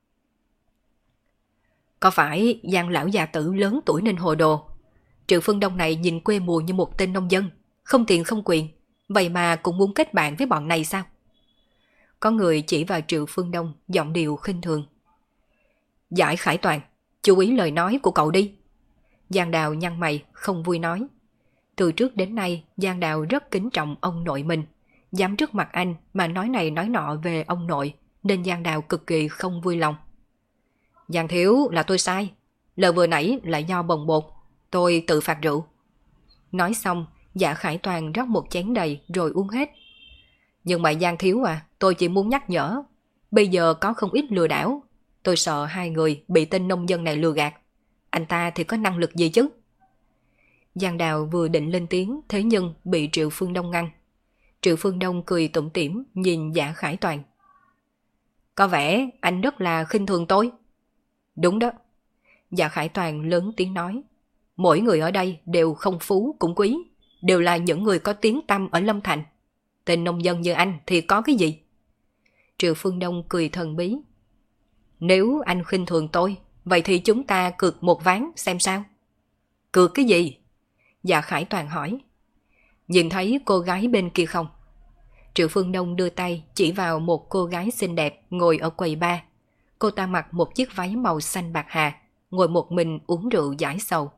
Có phải Giang Lão Gia Tử lớn tuổi nên hồ đồ? Triệu Phương Đông này nhìn quê mùa như một tên nông dân, không tiền không quyền, vậy mà cũng muốn kết bạn với bọn này sao? Có người chỉ vào Triệu Phương Đông, giọng điệu khinh thường. Giải Khải Toàn, chú ý lời nói của cậu đi. Giang Đào nhăn mày, không vui nói. Từ trước đến nay, Giang Đào rất kính trọng ông nội mình. Dám trước mặt anh mà nói này nói nọ về ông nội, nên Giang Đào cực kỳ không vui lòng. Giang Thiếu, là tôi sai. Lời vừa nãy là do bồng bột. Tôi tự phạt rượu. Nói xong, Dạ Khải Toàn rót một chén đầy rồi uống hết. Nhưng mà Giang Thiếu à, tôi chỉ muốn nhắc nhở. Bây giờ có không ít lừa đảo. Tôi sợ hai người bị tên nông dân này lừa gạt. Anh ta thì có năng lực gì chứ? Giang Đào vừa định lên tiếng, thế nhưng bị Triệu Phương Đông ngăn. Triệu Phương Đông cười tủm tỉm nhìn Dạ Khải Toàn. Có vẻ anh rất là khinh thường tôi. Đúng đó. Dạ Khải Toàn lớn tiếng nói. Mỗi người ở đây đều không phú cũng quý, đều là những người có tiếng tăm ở Lâm Thành. Tên nông dân như anh thì có cái gì? Triệu Phương Đông cười thần bí. Nếu anh khinh thường tôi, vậy thì chúng ta cược một ván xem sao. Cược cái gì? Dạ Khải Toàn hỏi. Nhìn thấy cô gái bên kia không? Triệu Phương Đông đưa tay chỉ vào một cô gái xinh đẹp ngồi ở quầy bar. Cô ta mặc một chiếc váy màu xanh bạc hà, ngồi một mình uống rượu giải sầu.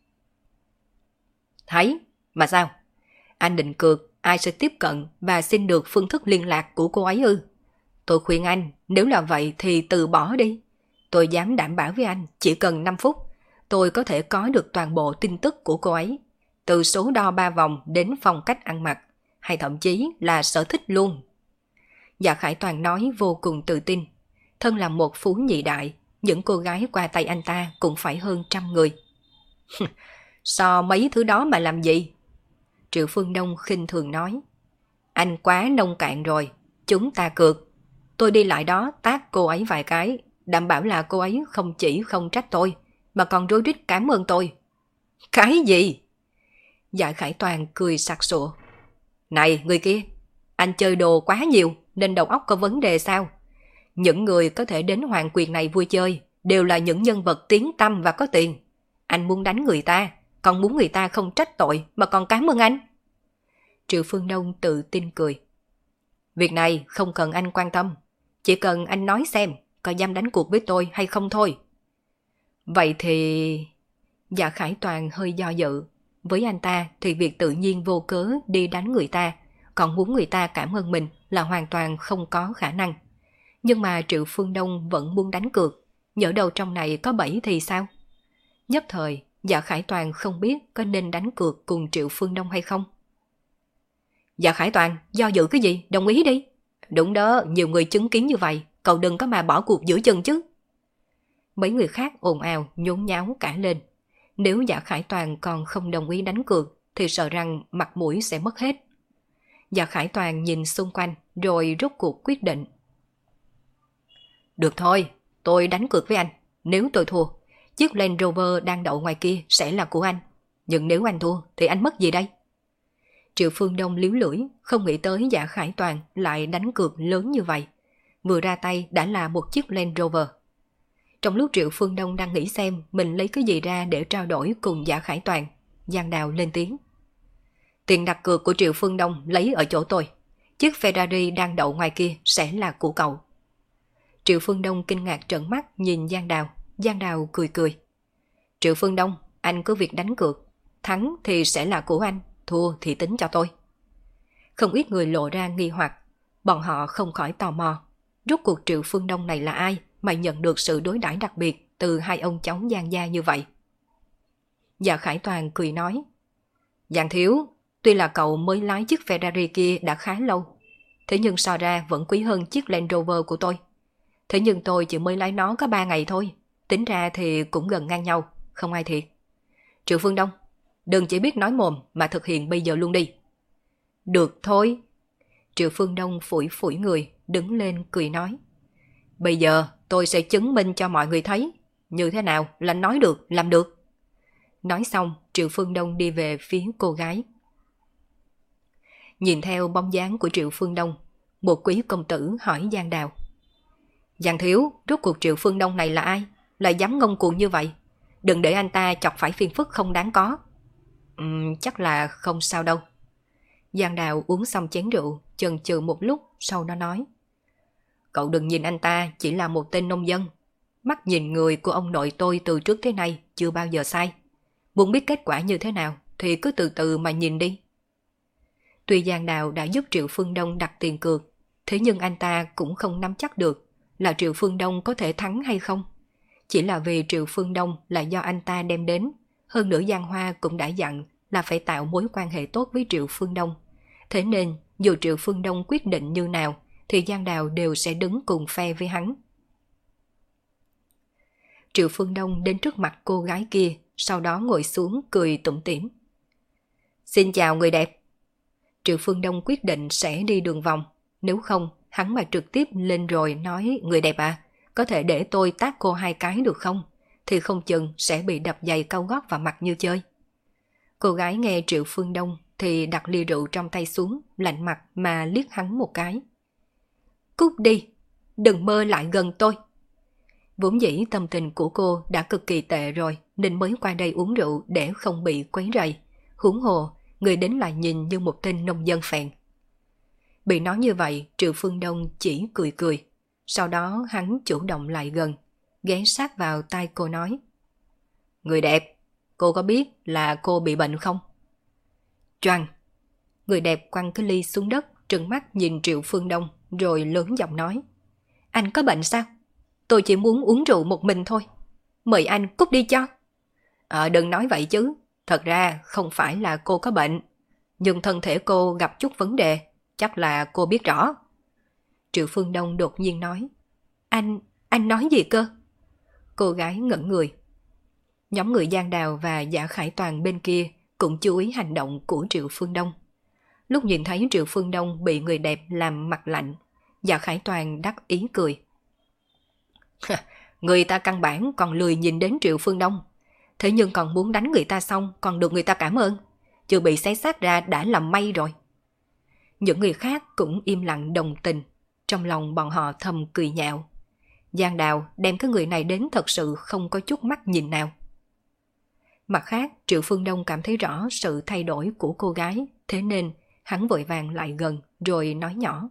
Thấy, mà sao? Anh định cược ai sẽ tiếp cận và xin được phương thức liên lạc của cô ấy ư? Tôi khuyên anh, nếu là vậy thì từ bỏ đi. Tôi dám đảm bảo với anh, chỉ cần 5 phút, tôi có thể có được toàn bộ tin tức của cô ấy. Từ số đo 3 vòng đến phong cách ăn mặc, hay thậm chí là sở thích luôn. Dạ Khải Toàn nói vô cùng tự tin. Thân là một phú nhị đại, những cô gái qua tay anh ta cũng phải hơn 100 người. So mấy thứ đó mà làm gì? Triệu Phương Đông khinh thường nói. Anh quá nông cạn rồi, chúng ta cược. Tôi đi lại đó tát cô ấy vài cái, đảm bảo là cô ấy không chỉ không trách tôi, mà còn rối rít cảm ơn tôi. Cái gì? Dạ Khải Toàn cười sặc sụa. Này người kia, anh chơi đồ quá nhiều nên đầu óc có vấn đề sao? Những người có thể đến Hoàng Quyền này vui chơi đều là những nhân vật tiếng tăm và có tiền. Anh muốn đánh người ta, còn muốn người ta không trách tội mà còn cảm ơn anh. Triệu Phương Đông tự tin cười. Việc này không cần anh quan tâm, chỉ cần anh nói xem có dám đánh cuộc với tôi hay không thôi. Vậy thì... Dạ Khải Toàn hơi do dự. Với anh ta thì việc tự nhiên vô cớ đi đánh người ta, còn muốn người ta cảm ơn mình là hoàn toàn không có khả năng. Nhưng mà Triệu Phương Đông vẫn muốn đánh cược, nhỡ đâu trong này có bẫy thì sao? Nhất thời, Dạ Khải Toàn không biết có nên đánh cược cùng Triệu Phương Đông hay không. Dạ Khải Toàn, do dự cái gì? Đồng ý đi. Đúng đó, nhiều người chứng kiến như vậy, cậu đừng có mà bỏ cuộc giữa chừng chứ. Mấy người khác ồn ào, nhốn nháo cả lên. Nếu Dạ Khải Toàn còn không đồng ý đánh cược, thì sợ rằng mặt mũi sẽ mất hết. Dạ Khải Toàn nhìn xung quanh, rồi rốt cuộc quyết định. Được thôi, tôi đánh cược với anh. Nếu tôi thua, chiếc Land Rover đang đậu ngoài kia sẽ là của anh. Nhưng nếu anh thua, thì anh mất gì đây? Triệu Phương Đông líu lưỡi, không nghĩ tới Dạ Khải Toàn lại đánh cược lớn như vậy. Vừa ra tay đã là một chiếc Land Rover. Trong lúc Triệu Phương Đông đang nghĩ xem mình lấy cái gì ra để trao đổi cùng Dạ Khải Toàn, Giang Đào lên tiếng. Tiền đặt cược của Triệu Phương Đông lấy ở chỗ tôi. Chiếc Ferrari đang đậu ngoài kia sẽ là của cậu. Triệu Phương Đông kinh ngạc trợn mắt nhìn Giang Đào cười cười. Triệu Phương Đông, anh cứ việc đánh cược. Thắng thì sẽ là của anh, thua thì tính cho tôi. Không ít người lộ ra nghi hoặc. Bọn họ không khỏi tò mò. Rốt cuộc Triệu Phương Đông này là ai mà nhận được sự đối đãi đặc biệt từ hai ông cháu Giang gia như vậy? Dạ Khải Toàn cười nói. Giang thiếu, tuy là cậu mới lái chiếc Ferrari kia đã khá lâu, thế nhưng so ra vẫn quý hơn chiếc Land Rover của tôi. Thế nhưng tôi chỉ mới lái nó có 3 ngày thôi, tính ra thì cũng gần ngang nhau, không ai thiệt. Triệu Phương Đông, đừng chỉ biết nói mồm mà thực hiện bây giờ luôn đi. Được thôi. Triệu Phương Đông phủi phủi người, đứng lên cười nói. Bây giờ tôi sẽ chứng minh cho mọi người thấy, như thế nào là nói được, làm được. Nói xong, Triệu Phương Đông đi về phía cô gái. Nhìn theo bóng dáng của Triệu Phương Đông, một quý công tử hỏi Giang Đào. Giang thiếu, rốt cuộc Triệu Phương Đông này là ai? Lại dám ngông cuồng như vậy? Đừng để anh ta chọc phải phiền phức không đáng có. Chắc là không sao đâu. Giang Đào uống xong chén rượu, chần chừ một lúc, sau đó nói. Cậu đừng nhìn anh ta chỉ là một tên nông dân. Mắt nhìn người của ông nội tôi từ trước tới nay chưa bao giờ sai. Muốn biết kết quả như thế nào thì cứ từ từ mà nhìn đi. Tuy Giang Đào đã giúp Triệu Phương Đông đặt tiền cược, thế nhưng anh ta cũng không nắm chắc được là Triệu Phương Đông có thể thắng hay không. Chỉ là vì Triệu Phương Đông là do anh ta đem đến, hơn nữa Giang Hoa cũng đã dặn là phải tạo mối quan hệ tốt với Triệu Phương Đông. Thế nên dù Triệu Phương Đông quyết định như nào thì Giang Đào đều sẽ đứng cùng phe với hắn. Triệu Phương Đông đến trước mặt cô gái kia, sau đó ngồi xuống cười tủm tỉm. Xin chào người đẹp. Triệu Phương Đông quyết định sẽ đi đường vòng, nếu không hắn mà trực tiếp lên rồi nói người đẹp à, có thể để tôi tát cô 2 cái được không? Thì không chừng sẽ bị đập giày cao gót vào mặt như chơi. Cô gái nghe Triệu Phương Đông thì đặt ly rượu trong tay xuống, lạnh mặt mà liếc hắn một cái. Cút đi, đừng mơ lại gần tôi. Vốn dĩ tâm tình của cô đã cực kỳ tệ rồi nên mới qua đây uống rượu để không bị quấy rầy. Huống hồ, người đến lại nhìn như một tên nông dân phèn. Bị nói như vậy, Triệu Phương Đông chỉ cười cười. Sau đó hắn chủ động lại gần, ghé sát vào tai cô nói. Người đẹp, cô có biết là cô bị bệnh không? Choàng! Người đẹp quăng cái ly xuống đất, trừng mắt nhìn Triệu Phương Đông, rồi lớn giọng nói. Anh có bệnh sao? Tôi chỉ muốn uống rượu một mình thôi. Mời anh cút đi cho. Đừng nói vậy chứ. Thật ra không phải là cô có bệnh, nhưng thân thể cô gặp chút vấn đề, chắc là cô biết rõ. Triệu Phương Đông đột nhiên nói. Anh nói gì cơ? Cô gái ngẩn người. Nhóm người Giang Đào và Dạ Khải Toàn bên kia cũng chú ý hành động của Triệu Phương Đông. Lúc nhìn thấy Triệu Phương Đông bị người đẹp làm mặt lạnh, Dạ Khải Toàn đắc ý cười. Người ta căn bản còn lười nhìn đến Triệu Phương Đông, thế nhưng còn muốn đánh người ta xong còn được người ta cảm ơn, chưa bị xé xác ra đã làm may rồi. Những người khác cũng im lặng đồng tình, trong lòng bọn họ thầm cười nhạo. Giang Đào đem cái người này đến thật sự không có chút mắt nhìn nào. Mặt khác, Triệu Phương Đông cảm thấy rõ sự thay đổi của cô gái, thế nên hắn vội vàng lại gần rồi nói nhỏ.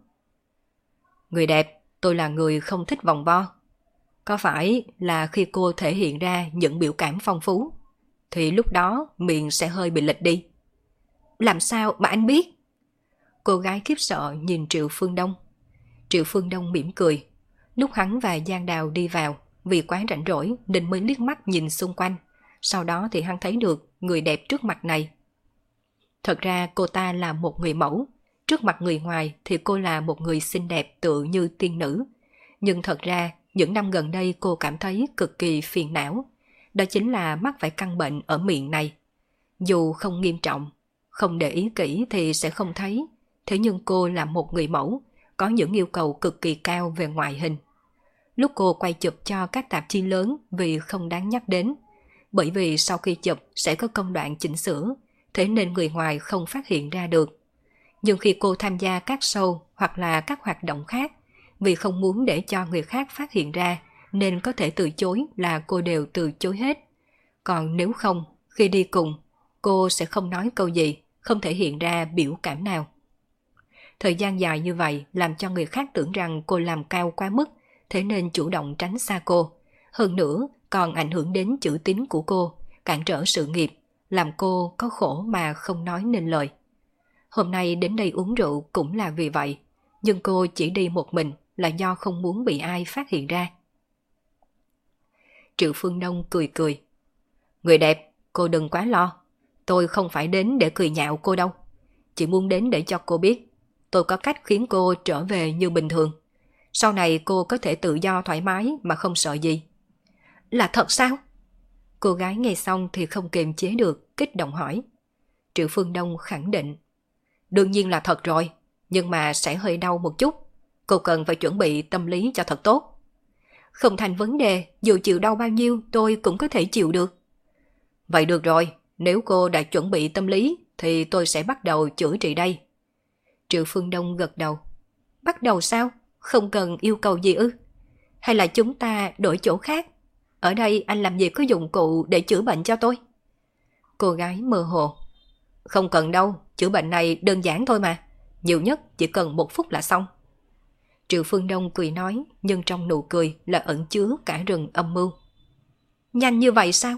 Người đẹp, tôi là người không thích vòng vo. Có phải là khi cô thể hiện ra những biểu cảm phong phú, thì lúc đó miệng sẽ hơi bị lệch đi. Làm sao mà anh biết? Cô gái khiếp sợ nhìn Triệu Phương Đông. Triệu Phương Đông mỉm cười. Lúc hắn và Giang Đào đi vào, vì quá rảnh rỗi nên mới liếc mắt nhìn xung quanh. Sau đó thì hắn thấy được người đẹp trước mặt này. Thật ra cô ta là một người mẫu. Trước mặt người ngoài thì cô là một người xinh đẹp tựa như tiên nữ. Nhưng thật ra những năm gần đây cô cảm thấy cực kỳ phiền não. Đó chính là mắc phải căn bệnh ở miệng này. Dù không nghiêm trọng, không để ý kỹ thì sẽ không thấy. Thế nhưng cô là một người mẫu, có những yêu cầu cực kỳ cao về ngoại hình. Lúc cô quay chụp cho các tạp chí lớn vì không đáng nhắc đến. Bởi vì sau khi chụp sẽ có công đoạn chỉnh sửa, thế nên người ngoài không phát hiện ra được. Nhưng khi cô tham gia các show hoặc là các hoạt động khác, vì không muốn để cho người khác phát hiện ra nên có thể từ chối là cô đều từ chối hết. Còn nếu không, khi đi cùng, cô sẽ không nói câu gì, không thể hiện ra biểu cảm nào. Thời gian dài như vậy làm cho người khác tưởng rằng cô làm cao quá mức, thế nên chủ động tránh xa cô. Hơn nữa còn ảnh hưởng đến chữ tín của cô, cản trở sự nghiệp, làm cô có khổ mà không nói nên lời. Hôm nay đến đây uống rượu cũng là vì vậy, nhưng cô chỉ đi một mình là do không muốn bị ai phát hiện ra. Triệu Phương Đông cười cười. Người đẹp, cô đừng quá lo. Tôi không phải đến để cười nhạo cô đâu. Chỉ muốn đến để cho cô biết tôi có cách khiến cô trở về như bình thường. Sau này cô có thể tự do thoải mái mà không sợ gì. Là thật sao? Cô gái nghe xong thì không kiềm chế được, kích động hỏi. Triệu Phương Đông khẳng định. Đương nhiên là thật rồi, nhưng mà sẽ hơi đau một chút. Cô cần phải chuẩn bị tâm lý cho thật tốt. Không thành vấn đề, dù chịu đau bao nhiêu tôi cũng có thể chịu được. Vậy được rồi, nếu cô đã chuẩn bị tâm lý thì tôi sẽ bắt đầu chữa trị đây. Triệu Phương Đông gật đầu. Bắt đầu sao? Không cần yêu cầu gì ư? Hay là chúng ta đổi chỗ khác? Ở đây anh làm gì có dụng cụ để chữa bệnh cho tôi? Cô gái mơ hồ. Không cần đâu, chữa bệnh này đơn giản thôi mà. Nhiều nhất chỉ cần 1 phút là xong. Triệu Phương Đông cười nói, nhưng trong nụ cười là ẩn chứa cả rừng âm mưu. Nhanh như vậy sao?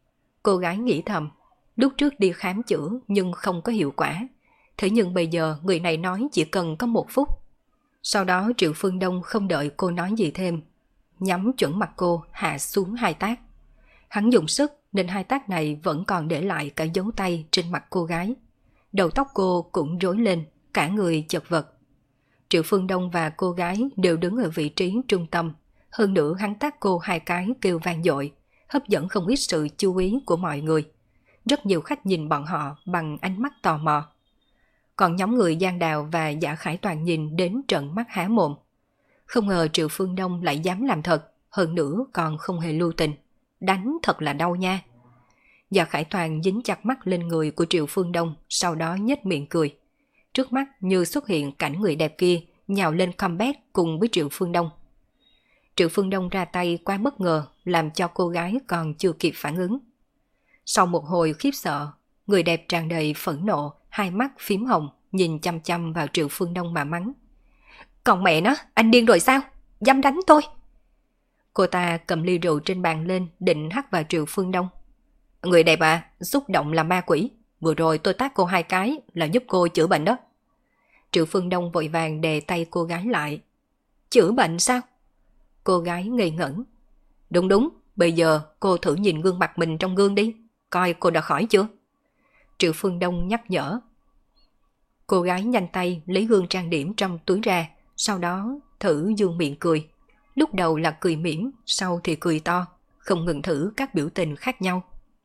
Cô gái nghĩ thầm. Lúc trước đi khám chữa nhưng không có hiệu quả. Thế nhưng bây giờ người này nói chỉ cần có 1 phút. Sau đó Triệu Phương Đông không đợi cô nói gì thêm, nhắm chuẩn mặt cô hạ xuống 2 tát. Hắn dùng sức nên 2 tát này vẫn còn để lại cả dấu tay trên mặt cô gái. Đầu tóc cô cũng rối lên, cả người chật vật. Triệu Phương Đông và cô gái đều đứng ở vị trí trung tâm. Hơn nữa hắn tát cô 2 cái kêu vang dội, hấp dẫn không ít sự chú ý của mọi người. Rất nhiều khách nhìn bọn họ bằng ánh mắt tò mò. Còn nhóm người Giang Đào và Giả Khải Toàn nhìn đến trợn mắt há mồm. Không ngờ Triệu Phương Đông lại dám làm thật, hơn nữa còn không hề lưu tình. Đánh thật là đau nha. Giả Khải Toàn dính chặt mắt lên người của Triệu Phương Đông, sau đó nhếch miệng cười. Trước mắt như xuất hiện cảnh người đẹp kia nhào lên comeback cùng với Triệu Phương Đông. Triệu Phương Đông ra tay quá bất ngờ, làm cho cô gái còn chưa kịp phản ứng. Sau một hồi khiếp sợ, người đẹp tràn đầy phẫn nộ, 2 mắt phím hồng, nhìn chăm chăm vào Triệu Phương Đông mà mắng. Còn mẹ nó, anh điên rồi sao? Dám đánh tôi! Cô ta cầm ly rượu trên bàn lên, định hắt vào Triệu Phương Đông. Người đẹp à, xúc động là ma quỷ. Vừa rồi tôi tát cô 2 cái là giúp cô chữa bệnh đó. Triệu Phương Đông vội vàng đè tay cô gái lại. Chữa bệnh sao? Cô gái ngây ngẩn. Đúng, bây giờ cô thử nhìn gương mặt mình trong gương đi, coi cô đã khỏi chưa? Triệu Phương Đông nhắc nhở. Cô gái nhanh tay lấy gương trang điểm trong túi ra, sau đó thử dương miệng cười. Lúc đầu là cười mỉm, sau thì cười to, không ngừng thử các biểu tình khác nhau.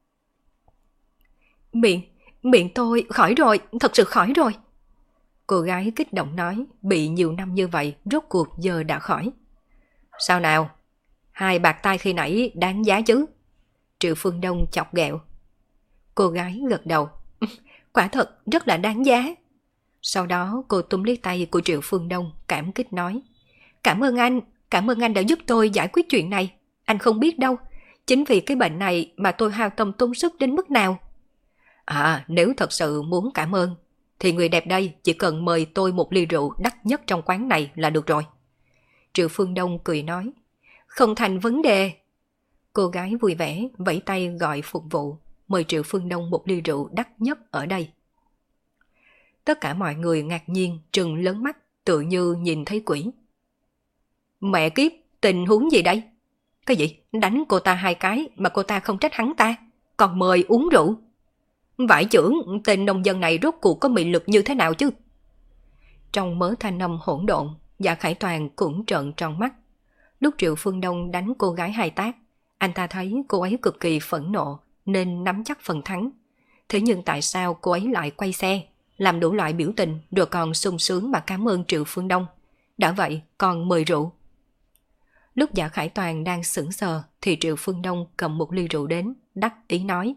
Miệng tôi khỏi rồi, thật sự khỏi rồi. Cô gái kích động nói, bị nhiều năm như vậy, rốt cuộc giờ đã khỏi. Sao nào? 2 bạt tai khi nãy đáng giá chứ? Triệu Phương Đông chọc ghẹo. Cô gái gật đầu. Quả thật rất là đáng giá. Sau đó cô túm lấy tay của Triệu Phương Đông, cảm kích nói. Cảm ơn anh đã giúp tôi giải quyết chuyện này. Anh không biết đâu, chính vì cái bệnh này mà tôi hao tâm tốn sức đến mức nào. À, nếu thật sự muốn cảm ơn, thì người đẹp đây chỉ cần mời tôi 1 ly rượu đắt nhất trong quán này là được rồi. Triệu Phương Đông cười nói. Không thành vấn đề. Cô gái vui vẻ, vẫy tay gọi phục vụ, mời Triệu Phương Đông 1 ly rượu đắt nhất ở đây. Tất cả mọi người ngạc nhiên, trừng lớn mắt, tự như nhìn thấy quỷ. Mẹ kiếp, tình huống gì đây? Cái gì? Đánh cô ta 2 cái mà cô ta không trách hắn ta, còn mời uống rượu. Vải trưởng, tên nông dân này rốt cuộc có mị lực như thế nào chứ? Trong mớ thanh âm hỗn độn, Dạ Khải Toàn cũng trợn tròn mắt. Lúc Triệu Phương Đông đánh cô gái 2 tát, anh ta thấy cô ấy cực kỳ phẫn nộ nên nắm chắc phần thắng. Thế nhưng tại sao cô ấy lại quay xe, làm đủ loại biểu tình rồi còn sung sướng mà cảm ơn Triệu Phương Đông? Đã vậy còn mời rượu. Lúc Dạ Khải Toàn đang sững sờ thì Triệu Phương Đông cầm 1 ly rượu đến, đắc ý nói.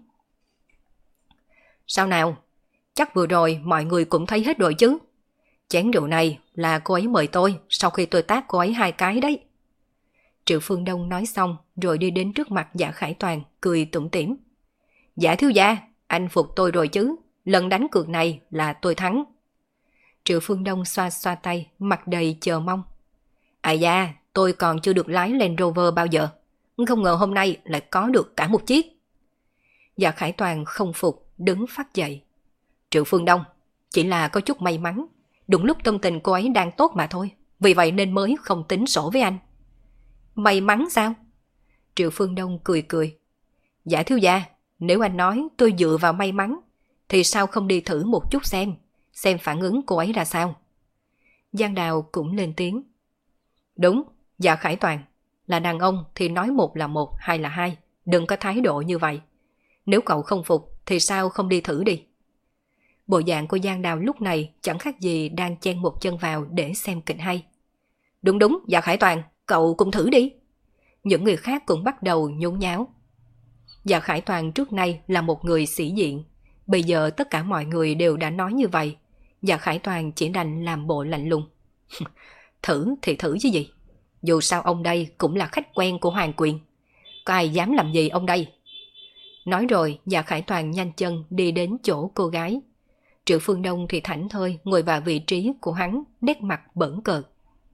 Sao nào? Chắc vừa rồi mọi người cũng thấy hết rồi chứ? Chén rượu này là cô ấy mời tôi sau khi tôi tát cô ấy 2 cái đấy. Triệu Phương Đông nói xong rồi đi đến trước mặt Dạ Khải Toàn, cười tủm tỉm. Dạ thiếu gia, anh phục tôi rồi chứ? Lần đánh cược này là tôi thắng. Triệu Phương Đông xoa xoa tay, mặt đầy chờ mong. À da, tôi còn chưa được lái Land Rover bao giờ. Không ngờ hôm nay lại có được cả 1 chiếc. Dạ Khải Toàn không phục, đứng phát dậy. Triệu Phương Đông, chỉ là có chút may mắn. Đúng lúc tâm tình cô ấy đang tốt mà thôi. Vì vậy nên mới không tính sổ với anh. May mắn sao? Triệu Phương Đông cười cười. Dạ thiếu gia, Nếu anh nói tôi dựa vào may mắn, thì sao không đi thử một chút xem phản ứng cô ấy ra sao. Giang Đào cũng lên tiếng. Đúng, dạ Khải Toàn, là đàn ông thì nói một là một, hai là hai, đừng có thái độ như vậy. Nếu cậu không phục thì sao không đi thử đi. Bộ dạng của Giang Đào lúc này chẳng khác gì đang chen một chân vào để xem kịch hay. Đúng, dạ Khải Toàn, cậu cũng thử đi. Những người khác cũng bắt đầu nhốn nháo. Dạ Khải Toàn trước nay là một người sĩ diện. Bây giờ tất cả mọi người đều đã nói như vậy. Dạ Khải Toàn chỉ đành làm bộ lạnh lùng. Thử thì thử chứ gì. Dù sao ông đây cũng là khách quen của Hoàng Quyền. Có ai dám làm gì ông đây. Nói rồi Dạ Khải Toàn nhanh chân đi đến chỗ cô gái. Triệu Phương Đông thì thảnh thơi ngồi vào vị trí của hắn, nét mặt bẩn cợt.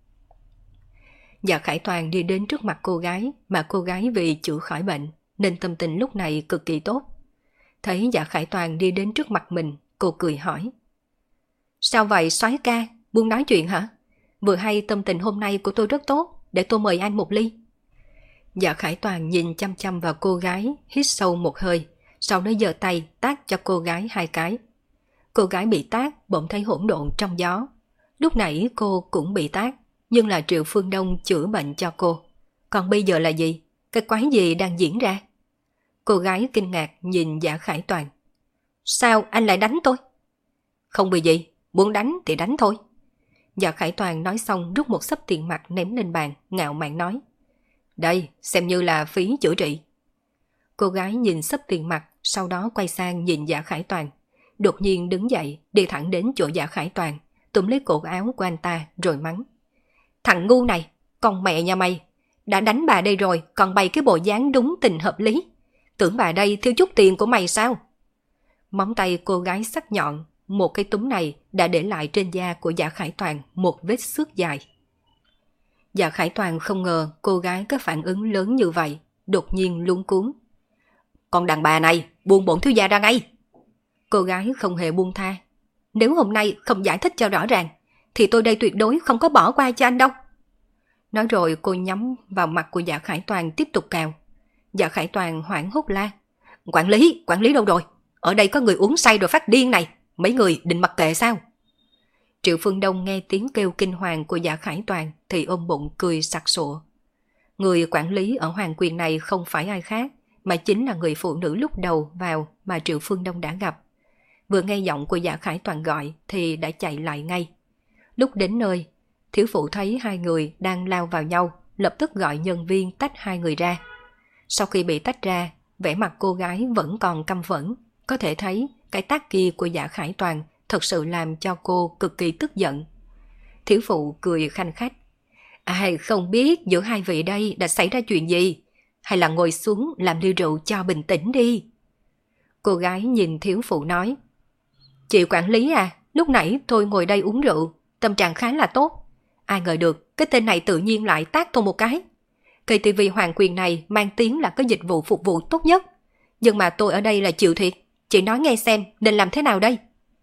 Dạ Khải Toàn đi đến trước mặt cô gái, mà cô gái vì chữa khỏi bệnh nên tâm tình lúc này cực kỳ tốt. Thấy Dạ Khải Toàn đi đến trước mặt mình, cô cười hỏi. Sao vậy soái ca, muốn nói chuyện hả? Vừa hay tâm tình hôm nay của tôi rất tốt, để tôi mời anh một ly. Dạ Khải Toàn nhìn chăm chăm vào cô gái, hít sâu một hơi, sau đó giơ tay tát cho cô gái 2 cái. Cô gái bị tát bỗng thấy hỗn độn trong gió. Lúc nãy cô cũng bị tát, nhưng là Triệu Phương Đông chữa bệnh cho cô. Còn bây giờ là gì? Cái quái gì đang diễn ra? Cô gái kinh ngạc nhìn Dạ Khải Toàn. Sao anh lại đánh tôi? Không bị gì, muốn đánh thì đánh thôi. Dạ Khải Toàn nói xong rút một xấp tiền mặt ném lên bàn, ngạo mạn nói. Đây, xem như là phí chữa trị. Cô gái nhìn xấp tiền mặt, sau đó quay sang nhìn Dạ Khải Toàn. Đột nhiên đứng dậy, đi thẳng đến chỗ Dạ Khải Toàn, túm lấy cổ áo của anh ta rồi mắng. Thằng ngu này, con mẹ nhà mày, đã đánh bà đây rồi còn bày cái bộ dáng đúng tình hợp lý. Tưởng bà đây thiếu chút tiền của mày sao? Móng tay cô gái sắc nhọn, một cái túm này đã để lại trên da của Dạ Khải Toàn một vết xước dài. Dạ Khải Toàn không ngờ cô gái có phản ứng lớn như vậy, đột nhiên luống cuống. Con đàn bà này, buông bổn thiếu gia ra ngay. Cô gái không hề buông tha. Nếu hôm nay không giải thích cho rõ ràng, thì tôi đây tuyệt đối không có bỏ qua cho anh đâu. Nói rồi cô nhắm vào mặt của Dạ Khải Toàn tiếp tục cào. Dạ Khải Toàn hoảng hốt la. Quản lý đâu rồi? Ở đây có người uống say rồi phát điên này. Mấy người định mặc kệ sao? Triệu Phương Đông nghe tiếng kêu kinh hoàng của Dạ Khải Toàn thì ôm bụng cười sặc sụa. Người quản lý ở Hoàng Quyền này không phải ai khác, mà chính là người phụ nữ lúc đầu vào mà Triệu Phương Đông đã gặp. Vừa nghe giọng của Dạ Khải Toàn gọi thì đã chạy lại ngay. Lúc đến nơi, thiếu phụ thấy hai người đang lao vào nhau, lập tức gọi nhân viên tách hai người ra. Sau khi bị tách ra, vẻ mặt cô gái vẫn còn căm phẫn, có thể thấy cái tát kia của Dạ Khải Toàn thật sự làm cho cô cực kỳ tức giận. Thiếu phụ cười khanh khách. Ai không biết giữa hai vị đây đã xảy ra chuyện gì? Hay là ngồi xuống làm ly rượu cho bình tĩnh đi. Cô gái nhìn thiếu phụ nói. Chị quản lý à, lúc nãy tôi ngồi đây uống rượu, tâm trạng khá là tốt. Ai ngờ được cái tên này tự nhiên lại tát tôi một cái. KTV Hoàng Quyền này mang tiếng là có dịch vụ phục vụ tốt nhất. Nhưng mà tôi ở đây là chịu thiệt. Chị nói nghe xem nên làm thế nào đây?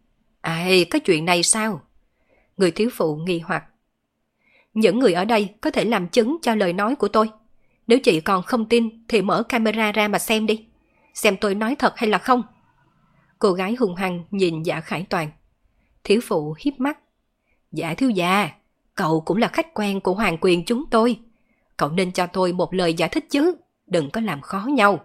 Ai, cái chuyện này sao? Người thiếu phụ nghi hoặc. Những người ở đây có thể làm chứng cho lời nói của tôi. Nếu chị còn không tin thì mở camera ra mà xem đi. Xem tôi nói thật hay là không. Cô gái hung hăng nhìn Dạ Khải Toàn. Thiếu phụ hiếp mắt. Dạ thiếu gia, cậu cũng là khách quen của Hoàng Quyền chúng tôi. Cậu nên cho tôi một lời giải thích chứ. Đừng có làm khó nhau.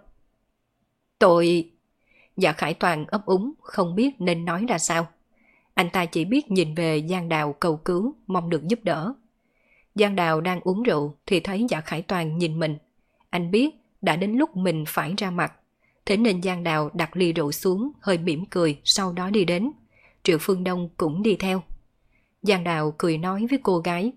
Tôi... Dạ Khải Toàn ấp úng không biết nên nói ra sao. Anh ta chỉ biết nhìn về Giang Đào cầu cứu, mong được giúp đỡ. Giang Đào đang uống rượu thì thấy Dạ Khải Toàn nhìn mình. Anh biết đã đến lúc mình phải ra mặt. Thế nên Giang Đào đặt ly rượu xuống, hơi mỉm cười, sau đó đi đến. Triệu Phương Đông cũng đi theo. Giang Đào cười nói với cô gái.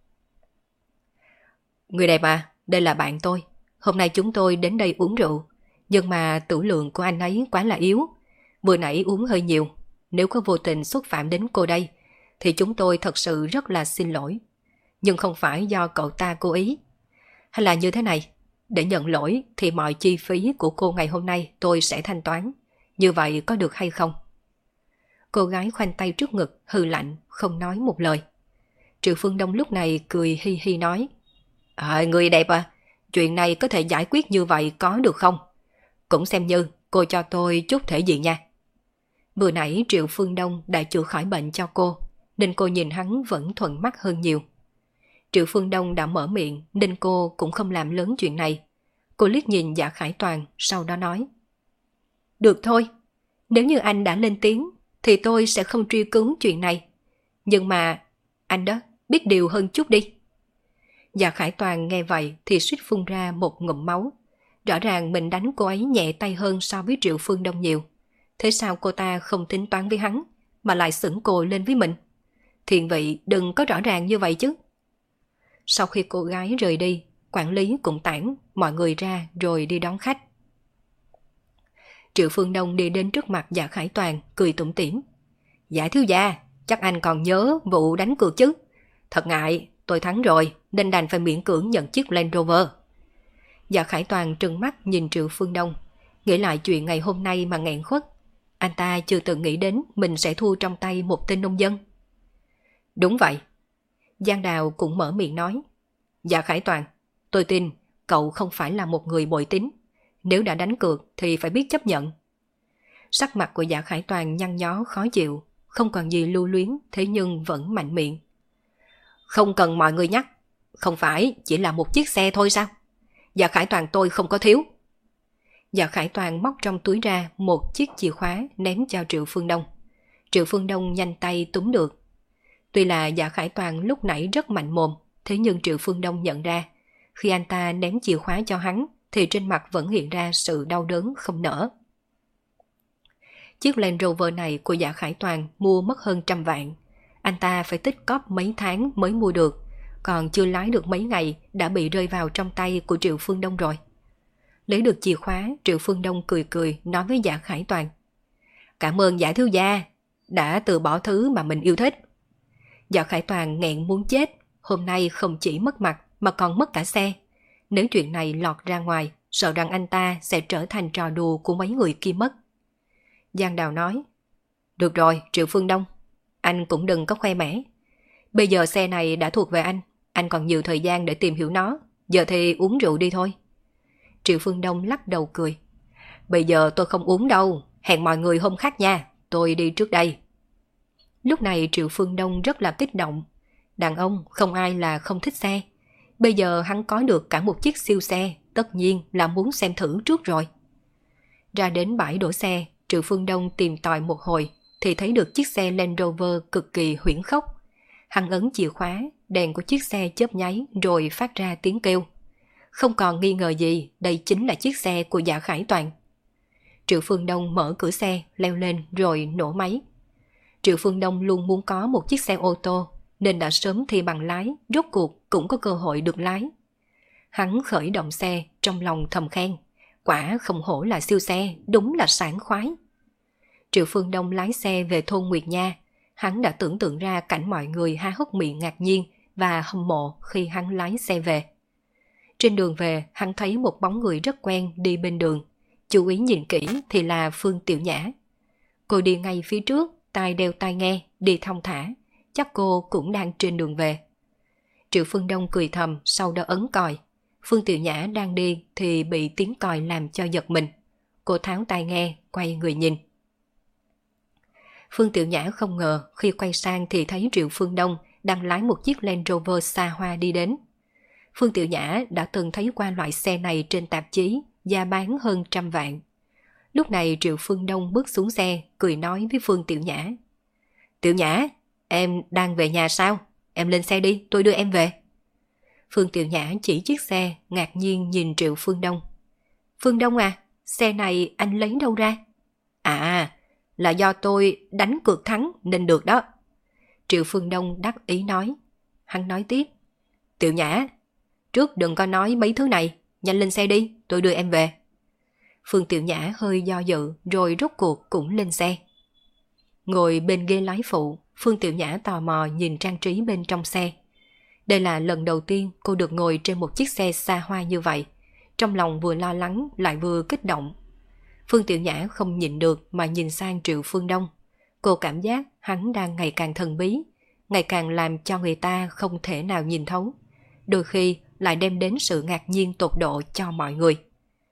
Người đẹp à, đây là bạn tôi. Hôm nay chúng tôi đến đây uống rượu. Nhưng mà tử lượng của anh ấy quá là yếu. Vừa nãy uống hơi nhiều. Nếu có vô tình xúc phạm đến cô đây, thì chúng tôi thật sự rất là xin lỗi. Nhưng không phải do cậu ta cố ý. Hay là như thế này, để nhận lỗi thì mọi chi phí của cô ngày hôm nay tôi sẽ thanh toán. Như vậy có được hay không? Cô gái khoanh tay trước ngực, hừ lạnh, không nói một lời. Triệu Phương Đông lúc này cười hi hi nói. Người đẹp à, chuyện này có thể giải quyết như vậy có được không? Cũng xem như cô cho tôi chút thể diện nha. Vừa nãy Triệu Phương Đông đã chữa khỏi bệnh cho cô, nên cô nhìn hắn vẫn thuận mắt hơn nhiều. Triệu Phương Đông đã mở miệng nên cô cũng không làm lớn chuyện này. Cô liếc nhìn Dạ Khải Toàn, sau đó nói. Được thôi, nếu như anh đã lên tiếng thì tôi sẽ không truy cứu chuyện này. Nhưng mà anh đó biết điều hơn chút đi. Dạ Khải Toàn nghe vậy thì suýt phun ra một ngụm máu. Rõ ràng mình đánh cô ấy nhẹ tay hơn so với Triệu Phương Đông nhiều. Thế sao cô ta không tính toán với hắn mà lại xửng cô lên với mình? Thiện vị đừng có rõ ràng như vậy chứ. Sau khi cô gái rời đi, quản lý cũng tản mọi người ra rồi đi đón khách. Triệu Phương Đông đi đến trước mặt Dạ Khải Toàn, cười tủm tỉm. Dạ thiếu gia, chắc anh còn nhớ vụ đánh cược chứ? Thật ngại, tôi thắng rồi nên đành phải miễn cưỡng nhận chiếc Land Rover. Dạ Khải Toàn trừng mắt nhìn Triệu Phương Đông, nghĩ lại chuyện ngày hôm nay mà nghẹn khuất. Anh ta chưa từng nghĩ đến mình sẽ thua trong tay một tên nông dân. Đúng vậy. Giang Đào cũng mở miệng nói. Dạ Khải Toàn, tôi tin cậu không phải là một người bội tín. Nếu đã đánh cược thì phải biết chấp nhận. Sắc mặt của Dạ Khải Toàn nhăn nhó khó chịu, không còn gì lưu luyến, thế nhưng vẫn mạnh miệng. Không cần mọi người nhắc, không phải chỉ là một chiếc xe thôi sao? Dạ Khải Toàn tôi không có thiếu. Dạ Khải Toàn móc trong túi ra một chiếc chìa khóa ném cho Triệu Phương Đông. Triệu Phương Đông nhanh tay túm được. Tuy là Dạ Khải Toàn lúc nãy rất mạnh mồm, thế nhưng Triệu Phương Đông nhận ra, khi anh ta ném chìa khóa cho hắn thì trên mặt vẫn hiện ra sự đau đớn không nỡ. Chiếc Land Rover này của Dạ Khải Toàn mua mất hơn 100 vạn. Anh ta phải tích cóp mấy tháng mới mua được, còn chưa lái được mấy ngày đã bị rơi vào trong tay của Triệu Phương Đông rồi. Lấy được chìa khóa, Triệu Phương Đông cười cười nói với Dạ Khải Toàn. Cảm ơn Dạ thiếu gia, đã từ bỏ thứ mà mình yêu thích. Dạ Khải Toàn nghẹn muốn chết, hôm nay không chỉ mất mặt mà còn mất cả xe. Nếu chuyện này lọt ra ngoài, sợ rằng anh ta sẽ trở thành trò đùa của mấy người kia mất. Giang Đào nói. Được rồi, Triệu Phương Đông, anh cũng đừng có khoe mẽ. Bây giờ xe này đã thuộc về anh còn nhiều thời gian để tìm hiểu nó, giờ thì uống rượu đi thôi. Triệu Phương Đông lắc đầu cười. Bây giờ tôi không uống đâu, hẹn mọi người hôm khác nha, tôi đi trước đây. Lúc này Triệu Phương Đông rất là kích động. Đàn ông không ai là không thích xe. Bây giờ hắn có được cả một chiếc siêu xe, tất nhiên là muốn xem thử trước rồi. Ra đến bãi đổ xe, Triệu Phương Đông tìm tòi một hồi thì thấy được chiếc xe Land Rover cực kỳ huyễn khốc. Hắn ấn chìa khóa, đèn của chiếc xe chớp nháy rồi phát ra tiếng kêu. Không còn nghi ngờ gì, đây chính là chiếc xe của Dạ Khải Toàn. Triệu Phương Đông mở cửa xe, leo lên rồi nổ máy. Triệu Phương Đông luôn muốn có một chiếc xe ô tô, nên đã sớm thi bằng lái, rốt cuộc cũng có cơ hội được lái. Hắn khởi động xe, trong lòng thầm khen. Quả không hổ là siêu xe, đúng là sảng khoái. Triệu Phương Đông lái xe về thôn Nguyệt Nha. Hắn đã tưởng tượng ra cảnh mọi người há hốc miệng ngạc nhiên và hâm mộ khi hắn lái xe về. Trên đường về, hắn thấy một bóng người rất quen đi bên đường. Chú ý nhìn kỹ thì là Phương Tiểu Nhã. Cô đi ngay phía trước, tai đeo tai nghe, đi thong thả. Chắc cô cũng đang trên đường về. Triệu Phương Đông cười thầm, sau đó ấn còi. Phương Tiểu Nhã đang đi thì bị tiếng còi làm cho giật mình. Cô tháo tai nghe, quay người nhìn. Phương Tiểu Nhã không ngờ khi quay sang thì thấy Triệu Phương Đông đang lái một chiếc Land Rover xa hoa đi đến. Phương Tiểu Nhã đã từng thấy qua loại xe này trên tạp chí, giá bán hơn 100 vạn. Lúc này Triệu Phương Đông bước xuống xe, cười nói với Phương Tiểu Nhã. Tiểu Nhã, em đang về nhà sao? Em lên xe đi, tôi đưa em về. Phương Tiểu Nhã chỉ chiếc xe, ngạc nhiên nhìn Triệu Phương Đông. Phương Đông à, xe này anh lấy đâu ra? À, là do tôi đánh cược thắng nên được đó. Triệu Phương Đông đắc ý nói. Hắn nói tiếp. Tiểu Nhã, trước đừng có nói mấy thứ này, nhanh lên xe đi, tôi đưa em về. Phương Tiểu Nhã hơi do dự rồi rốt cuộc cũng lên xe. Ngồi bên ghế lái phụ, Phương Tiểu Nhã tò mò nhìn trang trí bên trong xe. Đây là lần đầu tiên cô được ngồi trên một chiếc xe xa hoa như vậy. Trong lòng vừa lo lắng lại vừa kích động. Phương Tiểu Nhã không nhịn được mà nhìn sang Triệu Phương Đông. Cô cảm giác hắn đang ngày càng thần bí, ngày càng làm cho người ta không thể nào nhìn thấu. Đôi khi lại đem đến sự ngạc nhiên tột độ cho mọi người.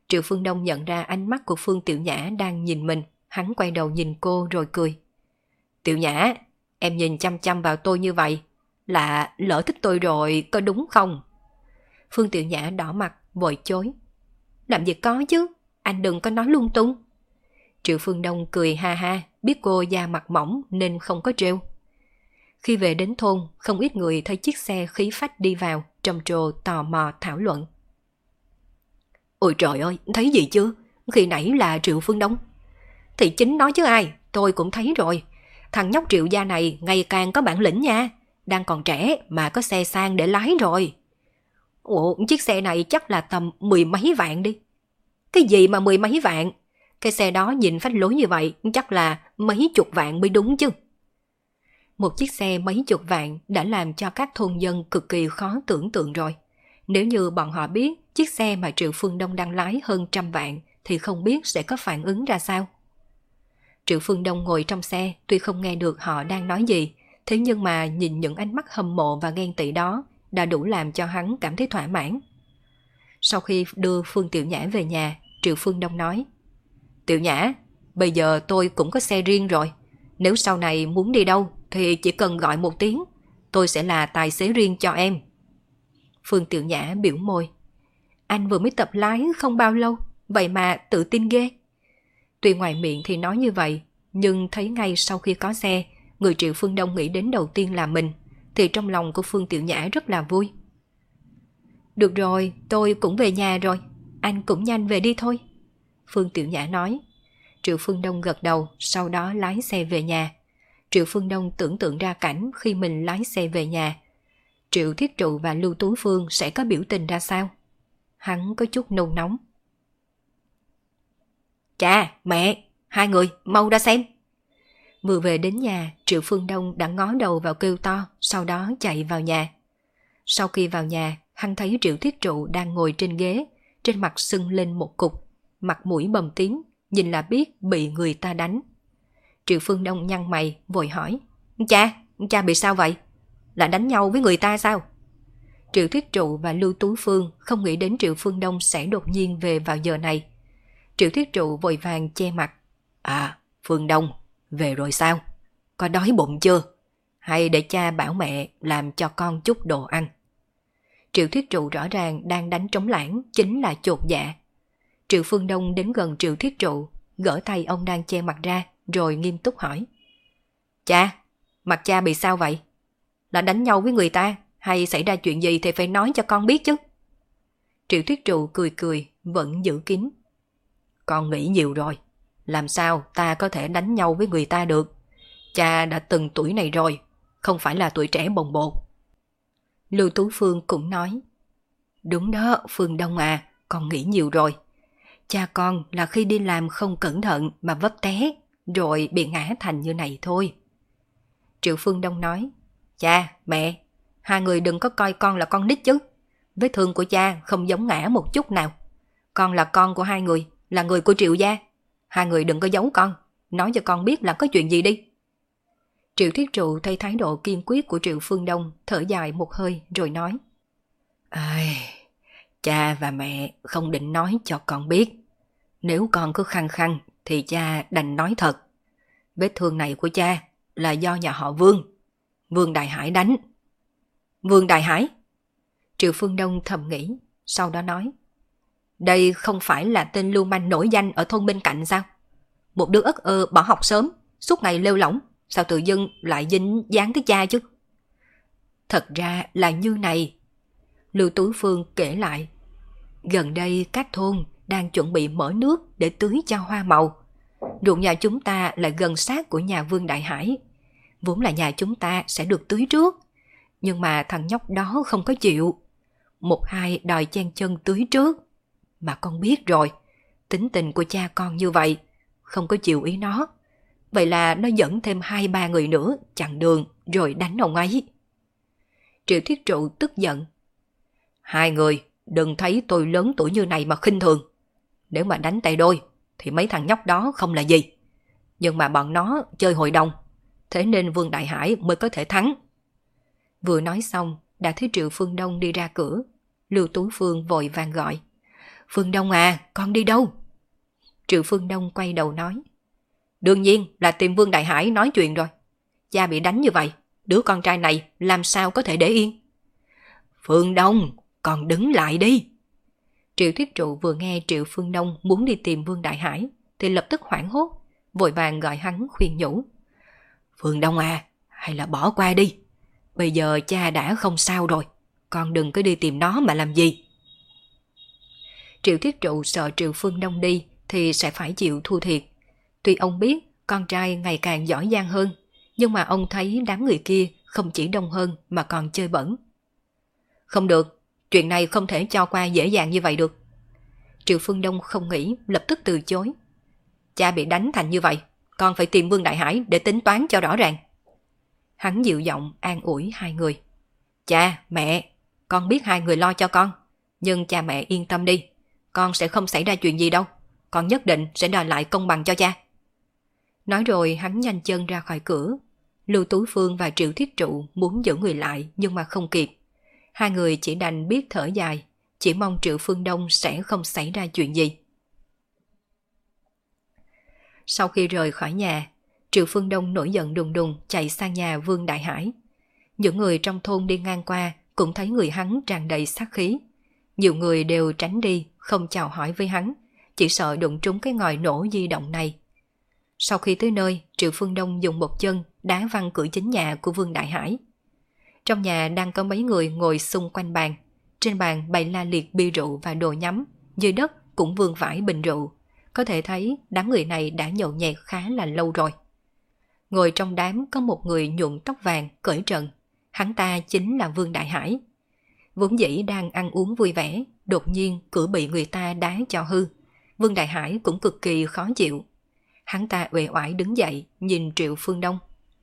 Triệu Phương Đông nhận ra ánh mắt của Phương Tiểu Nhã đang nhìn mình, hắn quay đầu nhìn cô rồi cười. Tiểu Nhã, em nhìn chăm chăm vào tôi như vậy, là lỡ thích tôi rồi, có đúng không? Phương Tiểu Nhã đỏ mặt, vội chối. Làm gì có chứ, anh đừng có nói lung tung. Triệu Phương Đông cười ha ha, biết cô da mặt mỏng nên không có trêu. Khi về đến thôn, không ít người thấy chiếc xe khí phách đi vào, trầm trồ tò mò thảo luận. Ôi trời ơi, thấy gì chưa? Khi nãy là Triệu Phương Đông. Thì chính nói chứ ai, tôi cũng thấy rồi. Thằng nhóc Triệu gia này ngày càng có bản lĩnh nha. Đang còn trẻ mà có xe sang để lái rồi. Ủa, chiếc xe này chắc là tầm 10 mấy vạn đi. Cái gì mà 10 mấy vạn? Cái xe đó nhìn phách lối như vậy chắc là mấy chục vạn mới đúng chứ. Một chiếc xe mấy chục vạn đã làm cho các thôn dân cực kỳ khó tưởng tượng rồi. Nếu như bọn họ biết chiếc xe mà Triệu Phương Đông đang lái hơn 100 vạn thì không biết sẽ có phản ứng ra sao. Triệu Phương Đông ngồi trong xe tuy không nghe được họ đang nói gì, thế nhưng mà nhìn những ánh mắt hâm mộ và ghen tị đó đã đủ làm cho hắn cảm thấy thỏa mãn. Sau khi đưa Phương Tiểu Nhã về nhà, Triệu Phương Đông nói: Tiểu Nhã, bây giờ tôi cũng có xe riêng rồi. Nếu sau này muốn đi đâu thì chỉ cần gọi một tiếng, tôi sẽ là tài xế riêng cho em. Phương Tiểu Nhã biểu môi. Anh vừa mới tập lái không bao lâu, vậy mà tự tin ghê. Tuy ngoài miệng thì nói như vậy, nhưng thấy ngay sau khi có xe, người Triệu Phương Đông nghĩ đến đầu tiên là mình, thì trong lòng của Phương Tiểu Nhã rất là vui. Được rồi, tôi cũng về nhà rồi, anh cũng nhanh về đi thôi. Phương Tiểu Nhã nói. Triệu Phương Đông gật đầu, sau đó lái xe về nhà. Triệu Phương Đông tưởng tượng ra cảnh khi mình lái xe về nhà. Triệu Thiết Trụ và Lưu Tú Phương sẽ có biểu tình ra sao? Hắn có chút nôn nóng. Cha, mẹ, hai người mau ra xem. Vừa về đến nhà, Triệu Phương Đông đã ngó đầu vào kêu to, sau đó chạy vào nhà. Sau khi vào nhà, hắn thấy Triệu Thiết Trụ đang ngồi trên ghế, trên mặt sưng lên một cục, mặt mũi bầm tím, nhìn là biết bị người ta đánh. Triệu Phương Đông nhăn mày, vội hỏi. Cha bị sao vậy? Là đánh nhau với người ta sao? Triệu Thiết Trụ và Lưu Tú Phương không nghĩ đến Triệu Phương Đông sẽ đột nhiên về vào giờ này. Triệu Thiết Trụ vội vàng che mặt. À, Phương Đông, về rồi sao? Có đói bụng chưa? Hay để cha bảo mẹ làm cho con chút đồ ăn? Triệu Thiết Trụ rõ ràng đang đánh trống lãng, chính là chột dạ. Triệu Phương Đông đến gần Triệu Thiết Trụ, gỡ tay ông đang che mặt ra, rồi nghiêm túc hỏi. Cha, mặt cha bị sao vậy? Là đánh nhau với người ta, hay xảy ra chuyện gì thì phải nói cho con biết chứ. Triệu Thiết Trụ cười cười, vẫn giữ kín. Con nghĩ nhiều rồi, làm sao ta có thể đánh nhau với người ta được? Cha đã từng tuổi này rồi, không phải là tuổi trẻ bồng bột. Lưu Tú Phương cũng nói. Đúng đó, Phương Đông à, con nghĩ nhiều rồi. Cha con là khi đi làm không cẩn thận mà vấp té, rồi bị ngã thành như này thôi. Triệu Phương Đông nói. Cha, mẹ, hai người đừng có coi con là con nít chứ. Vết thương của cha không giống ngã một chút nào. Con là con của hai người, là người của Triệu gia. Hai người đừng có giấu con, nói cho con biết là có chuyện gì đi. Triệu Thiết Trụ thấy thái độ kiên quyết của Triệu Phương Đông, thở dài một hơi rồi nói. Cha và mẹ không định nói cho con biết. Nếu con cứ khăng khăng thì cha đành nói thật. Vết thương này của cha là do nhà họ Vương, Vương Đại Hải đánh. Vương Đại Hải? Triệu Phương Đông thầm nghĩ, sau đó nói. Đây không phải là tên lưu manh nổi danh ở thôn bên cạnh sao? Một đứa ất ơ bỏ học sớm, suốt ngày lêu lỏng, sao tự dưng lại dính dáng tới cha chứ? Thật ra là như này. Lưu Tú Phương kể lại. Gần đây các thôn đang chuẩn bị mở nước để tưới cho hoa màu. Ruộng nhà chúng ta lại gần sát của nhà Vương Đại Hải. Vốn là nhà chúng ta sẽ được tưới trước, nhưng mà thằng nhóc đó không có chịu. Một hai đòi chen chân tưới trước. Mà con biết rồi, tính tình của cha con như vậy, không có chịu ý nó. Vậy là nó dẫn thêm 2-3 người nữa chặn đường rồi đánh ông ấy. Triệu Thiết Trụ tức giận. Hai người đừng thấy tôi lớn tuổi như này mà khinh thường. Nếu mà đánh tay đôi thì mấy thằng nhóc đó không là gì. Nhưng mà bọn nó chơi hội đồng, thế nên Vương Đại Hải mới có thể thắng. Vừa nói xong đã thấy Triệu Phương Đông đi ra cửa. Lưu Tú Phương vội vàng gọi. Phương Đông à, con đi đâu? Triệu Phương Đông quay đầu nói. Đương nhiên là tìm Vương Đại Hải nói chuyện rồi. Cha bị đánh như vậy, đứa con trai này làm sao có thể để yên? Phương Đông, con đứng lại đi. Triệu Thiết Trụ vừa nghe Triệu Phương Đông muốn đi tìm Vương Đại Hải thì lập tức hoảng hốt, vội vàng gọi hắn khuyên nhủ. Phương Đông à, hay là bỏ qua đi. Bây giờ cha đã không sao rồi, con đừng có đi tìm nó mà làm gì. Triệu Thiết Trụ sợ Triệu Phương Đông đi thì sẽ phải chịu thua thiệt. Tuy ông biết con trai ngày càng giỏi giang hơn, nhưng mà ông thấy đám người kia không chỉ đông hơn mà còn chơi bẩn. Không được, chuyện này không thể cho qua dễ dàng như vậy được. Triệu Phương Đông không nghĩ, lập tức từ chối. Cha bị đánh thành như vậy, con phải tìm Vương Đại Hải để tính toán cho rõ ràng. Hắn dịu giọng an ủi hai người. Cha, mẹ, con biết hai người lo cho con, nhưng cha mẹ yên tâm đi, con sẽ không xảy ra chuyện gì đâu. Con nhất định sẽ đòi lại công bằng cho cha. Nói rồi hắn nhanh chân ra khỏi cửa. Lưu Tú Phương và Triệu Thiết Trụ muốn giữ người lại nhưng mà không kịp. Hai người chỉ đành biết thở dài, chỉ mong Triệu Phương Đông sẽ không xảy ra chuyện gì. Sau khi rời khỏi nhà, Triệu Phương Đông nổi giận đùng đùng chạy sang nhà Vương Đại Hải. Những người trong thôn đi ngang qua cũng thấy người hắn tràn đầy sát khí. Nhiều người đều tránh đi, không chào hỏi với hắn, chỉ sợ đụng trúng cái ngòi nổ di động này. Sau khi tới nơi, Triệu Phương Đông dùng một chân đá văng cửa chính nhà của Vương Đại Hải. Trong nhà đang có mấy người ngồi xung quanh bàn. Trên bàn bày la liệt bia rượu và đồ nhắm, dưới đất cũng vương vãi bình rượu. Có thể thấy đám người này đã nhậu nhẹt khá là lâu rồi. Ngồi trong đám có một người nhuộm tóc vàng cởi trần. Hắn ta chính là Vương Đại Hải. Vốn dĩ đang ăn uống vui vẻ, đột nhiên cửa bị người ta đá cho hư. Vương Đại Hải cũng cực kỳ khó chịu. Hắn ta uể oải đứng dậy, nhìn Triệu Phương Đông.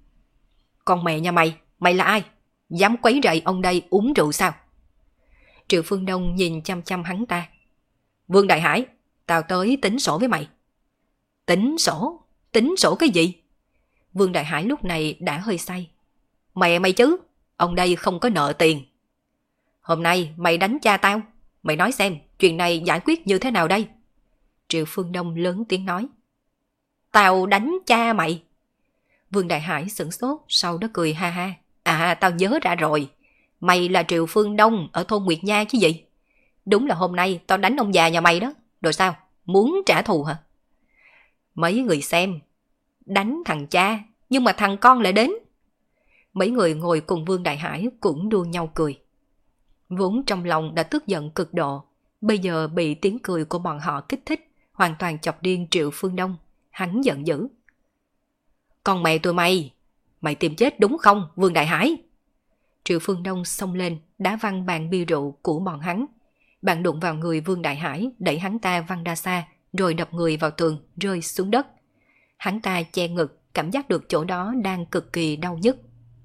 Con mẹ nhà mày, mày là ai? Dám quấy rầy ông đây uống rượu sao? Triệu Phương Đông nhìn chăm chăm hắn ta. Vương Đại Hải, tao tới tính sổ với mày. Tính sổ? Tính sổ cái gì? Vương Đại Hải lúc này đã hơi say. Mẹ mày chứ, ông đây không có nợ tiền. Hôm nay mày đánh cha tao, mày nói xem chuyện này giải quyết như thế nào đây? Triệu Phương Đông lớn tiếng nói. Tao đánh cha mày. Vương Đại Hải sửng sốt, sau đó cười ha ha. À, tao nhớ ra rồi. Mày là Triệu Phương Đông ở thôn Nguyệt Nha chứ gì? Đúng là hôm nay tao đánh ông già nhà mày đó. Rồi sao? Muốn trả thù hả? Mấy người xem. Đánh thằng cha, nhưng mà thằng con lại đến. Mấy người ngồi cùng Vương Đại Hải cũng đua nhau cười. Vốn trong lòng đã tức giận cực độ, bây giờ bị tiếng cười của bọn họ kích thích, hoàn toàn chọc điên Triệu Phương Đông. Hắn giận dữ. Con mẹ tụi mày, mày tìm chết đúng không Vương Đại Hải? Triệu Phương Đông xông lên, đá văng bàn bia rượu của bọn hắn. Bạn đụng vào người Vương Đại Hải, đẩy hắn ta văng ra xa, rồi đập người vào tường, rơi xuống đất. Hắn ta che ngực, cảm giác được chỗ đó đang cực kỳ đau nhức.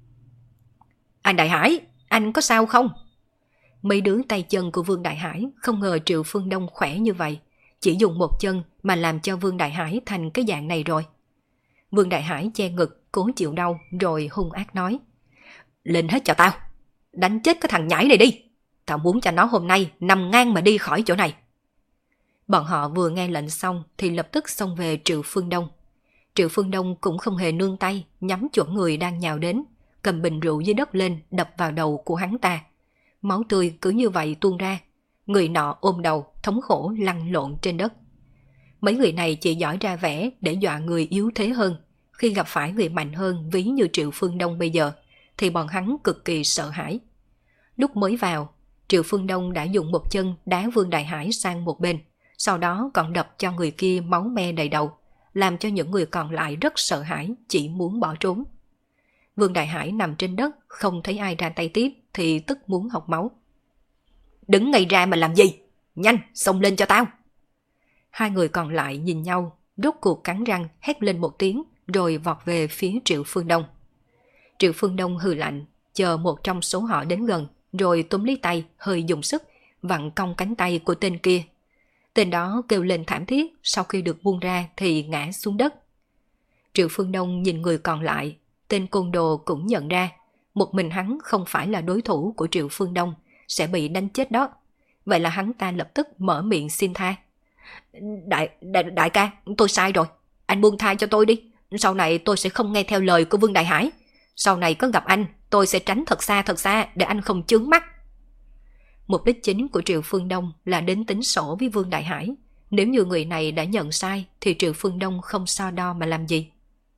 Anh Đại Hải, anh có sao không? Mấy đứa tay chân của Vương Đại Hải không ngờ Triệu Phương Đông khỏe như vậy. Chỉ dùng một chân mà làm cho Vương Đại Hải thành cái dạng này rồi. Vương Đại Hải che ngực, cố chịu đau rồi hung ác nói. Lên hết cho tao, đánh chết cái thằng nhãi này đi. Tao muốn cho nó hôm nay nằm ngang mà đi khỏi chỗ này. Bọn họ vừa nghe lệnh xong thì lập tức xông về Triệu Phương Đông. Triệu Phương Đông cũng không hề nương tay, nhắm chuẩn người đang nhào đến, cầm bình rượu dưới đất lên đập vào đầu của hắn ta. Máu tươi cứ như vậy tuôn ra. Người nọ ôm đầu, thống khổ lăn lộn trên đất. Mấy người này chỉ giỏi ra vẻ để dọa người yếu thế hơn. Khi gặp phải người mạnh hơn ví như Triệu Phương Đông bây giờ, thì bọn hắn cực kỳ sợ hãi. Lúc mới vào, Triệu Phương Đông đã dùng một chân đá Vương Đại Hải sang một bên, sau đó còn đập cho người kia máu me đầy đầu, làm cho những người còn lại rất sợ hãi, chỉ muốn bỏ trốn. Vương Đại Hải nằm trên đất, không thấy ai ra tay tiếp thì tức muốn học máu. Đứng ngay ra mà làm gì? Nhanh, xông lên cho tao! Hai người còn lại nhìn nhau, rốt cuộc cắn răng hét lên một tiếng rồi vọt về phía Triệu Phương Đông. Triệu Phương Đông hừ lạnh, chờ một trong số họ đến gần, rồi túm lấy tay, hơi dùng sức, vặn cong cánh tay của tên kia. Tên đó kêu lên thảm thiết, sau khi được buông ra thì ngã xuống đất. Triệu Phương Đông nhìn người còn lại, tên côn đồ cũng nhận ra, một mình hắn không phải là đối thủ của Triệu Phương Đông, sẽ bị đánh chết đó. Vậy là hắn ta lập tức mở miệng xin tha. Đại ca, tôi sai rồi. Anh buông tha cho tôi đi. Sau này tôi sẽ không nghe theo lời của Vương Đại Hải. Sau này có gặp anh, tôi sẽ tránh thật xa để anh không chướng mắt. Mục đích chính của Triệu Phương Đông là đến tính sổ với Vương Đại Hải. Nếu như người này đã nhận sai thì Triệu Phương Đông không so đo mà làm gì.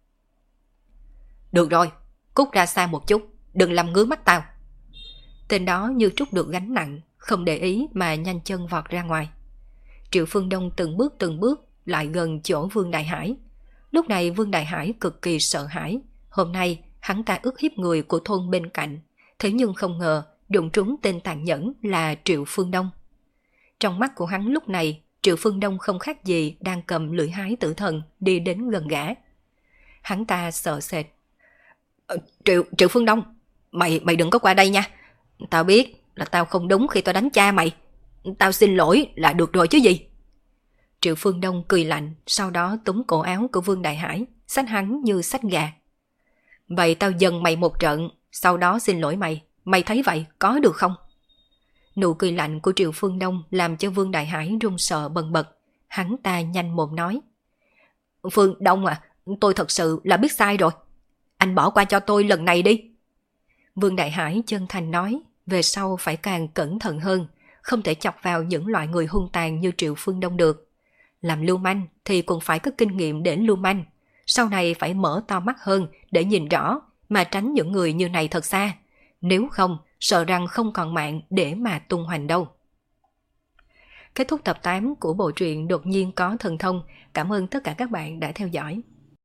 Được rồi, cút ra xa một chút, đừng làm ngứa mắt tao. Tên đó như trút được gánh nặng, không để ý mà nhanh chân vọt ra ngoài. Triệu Phương Đông từng bước lại gần chỗ Vương Đại Hải. Lúc này Vương Đại Hải cực kỳ sợ hãi. Hôm nay hắn ta ức hiếp người của thôn bên cạnh, thế nhưng không ngờ đụng trúng tên tàn nhẫn là Triệu Phương Đông. Trong mắt của hắn lúc này, Triệu Phương Đông không khác gì đang cầm lưỡi hái tử thần đi đến gần gã. Hắn ta sợ sệt. Triệu Phương Đông, mày đừng có qua đây nha. Tao biết là tao không đúng khi tao đánh cha mày. Tao xin lỗi là được rồi chứ gì. Triệu Phương Đông cười lạnh, sau đó túm cổ áo của Vương Đại Hải, xách hắn như xách gà. Vậy tao dần mày một trận, sau đó xin lỗi mày. Mày thấy vậy có được không? Nụ cười lạnh của Triệu Phương Đông làm cho Vương Đại Hải run sợ bần bật. Hắn ta nhanh mồm nói. Phương Đông à, tôi thật sự là biết sai rồi. Anh bỏ qua cho tôi lần này đi. Vương Đại Hải chân thành nói, về sau phải càng cẩn thận hơn, không thể chọc vào những loại người hung tàn như Triệu Phương Đông được. Làm lưu manh thì cũng phải có kinh nghiệm để lưu manh. Sau này phải mở to mắt hơn để nhìn rõ mà tránh những người như này thật xa. Nếu không, sợ rằng không còn mạng để mà tung hoành đâu. Kết thúc tập 8 của bộ truyện Đột nhiên có thần thông. Cảm ơn tất cả các bạn đã theo dõi.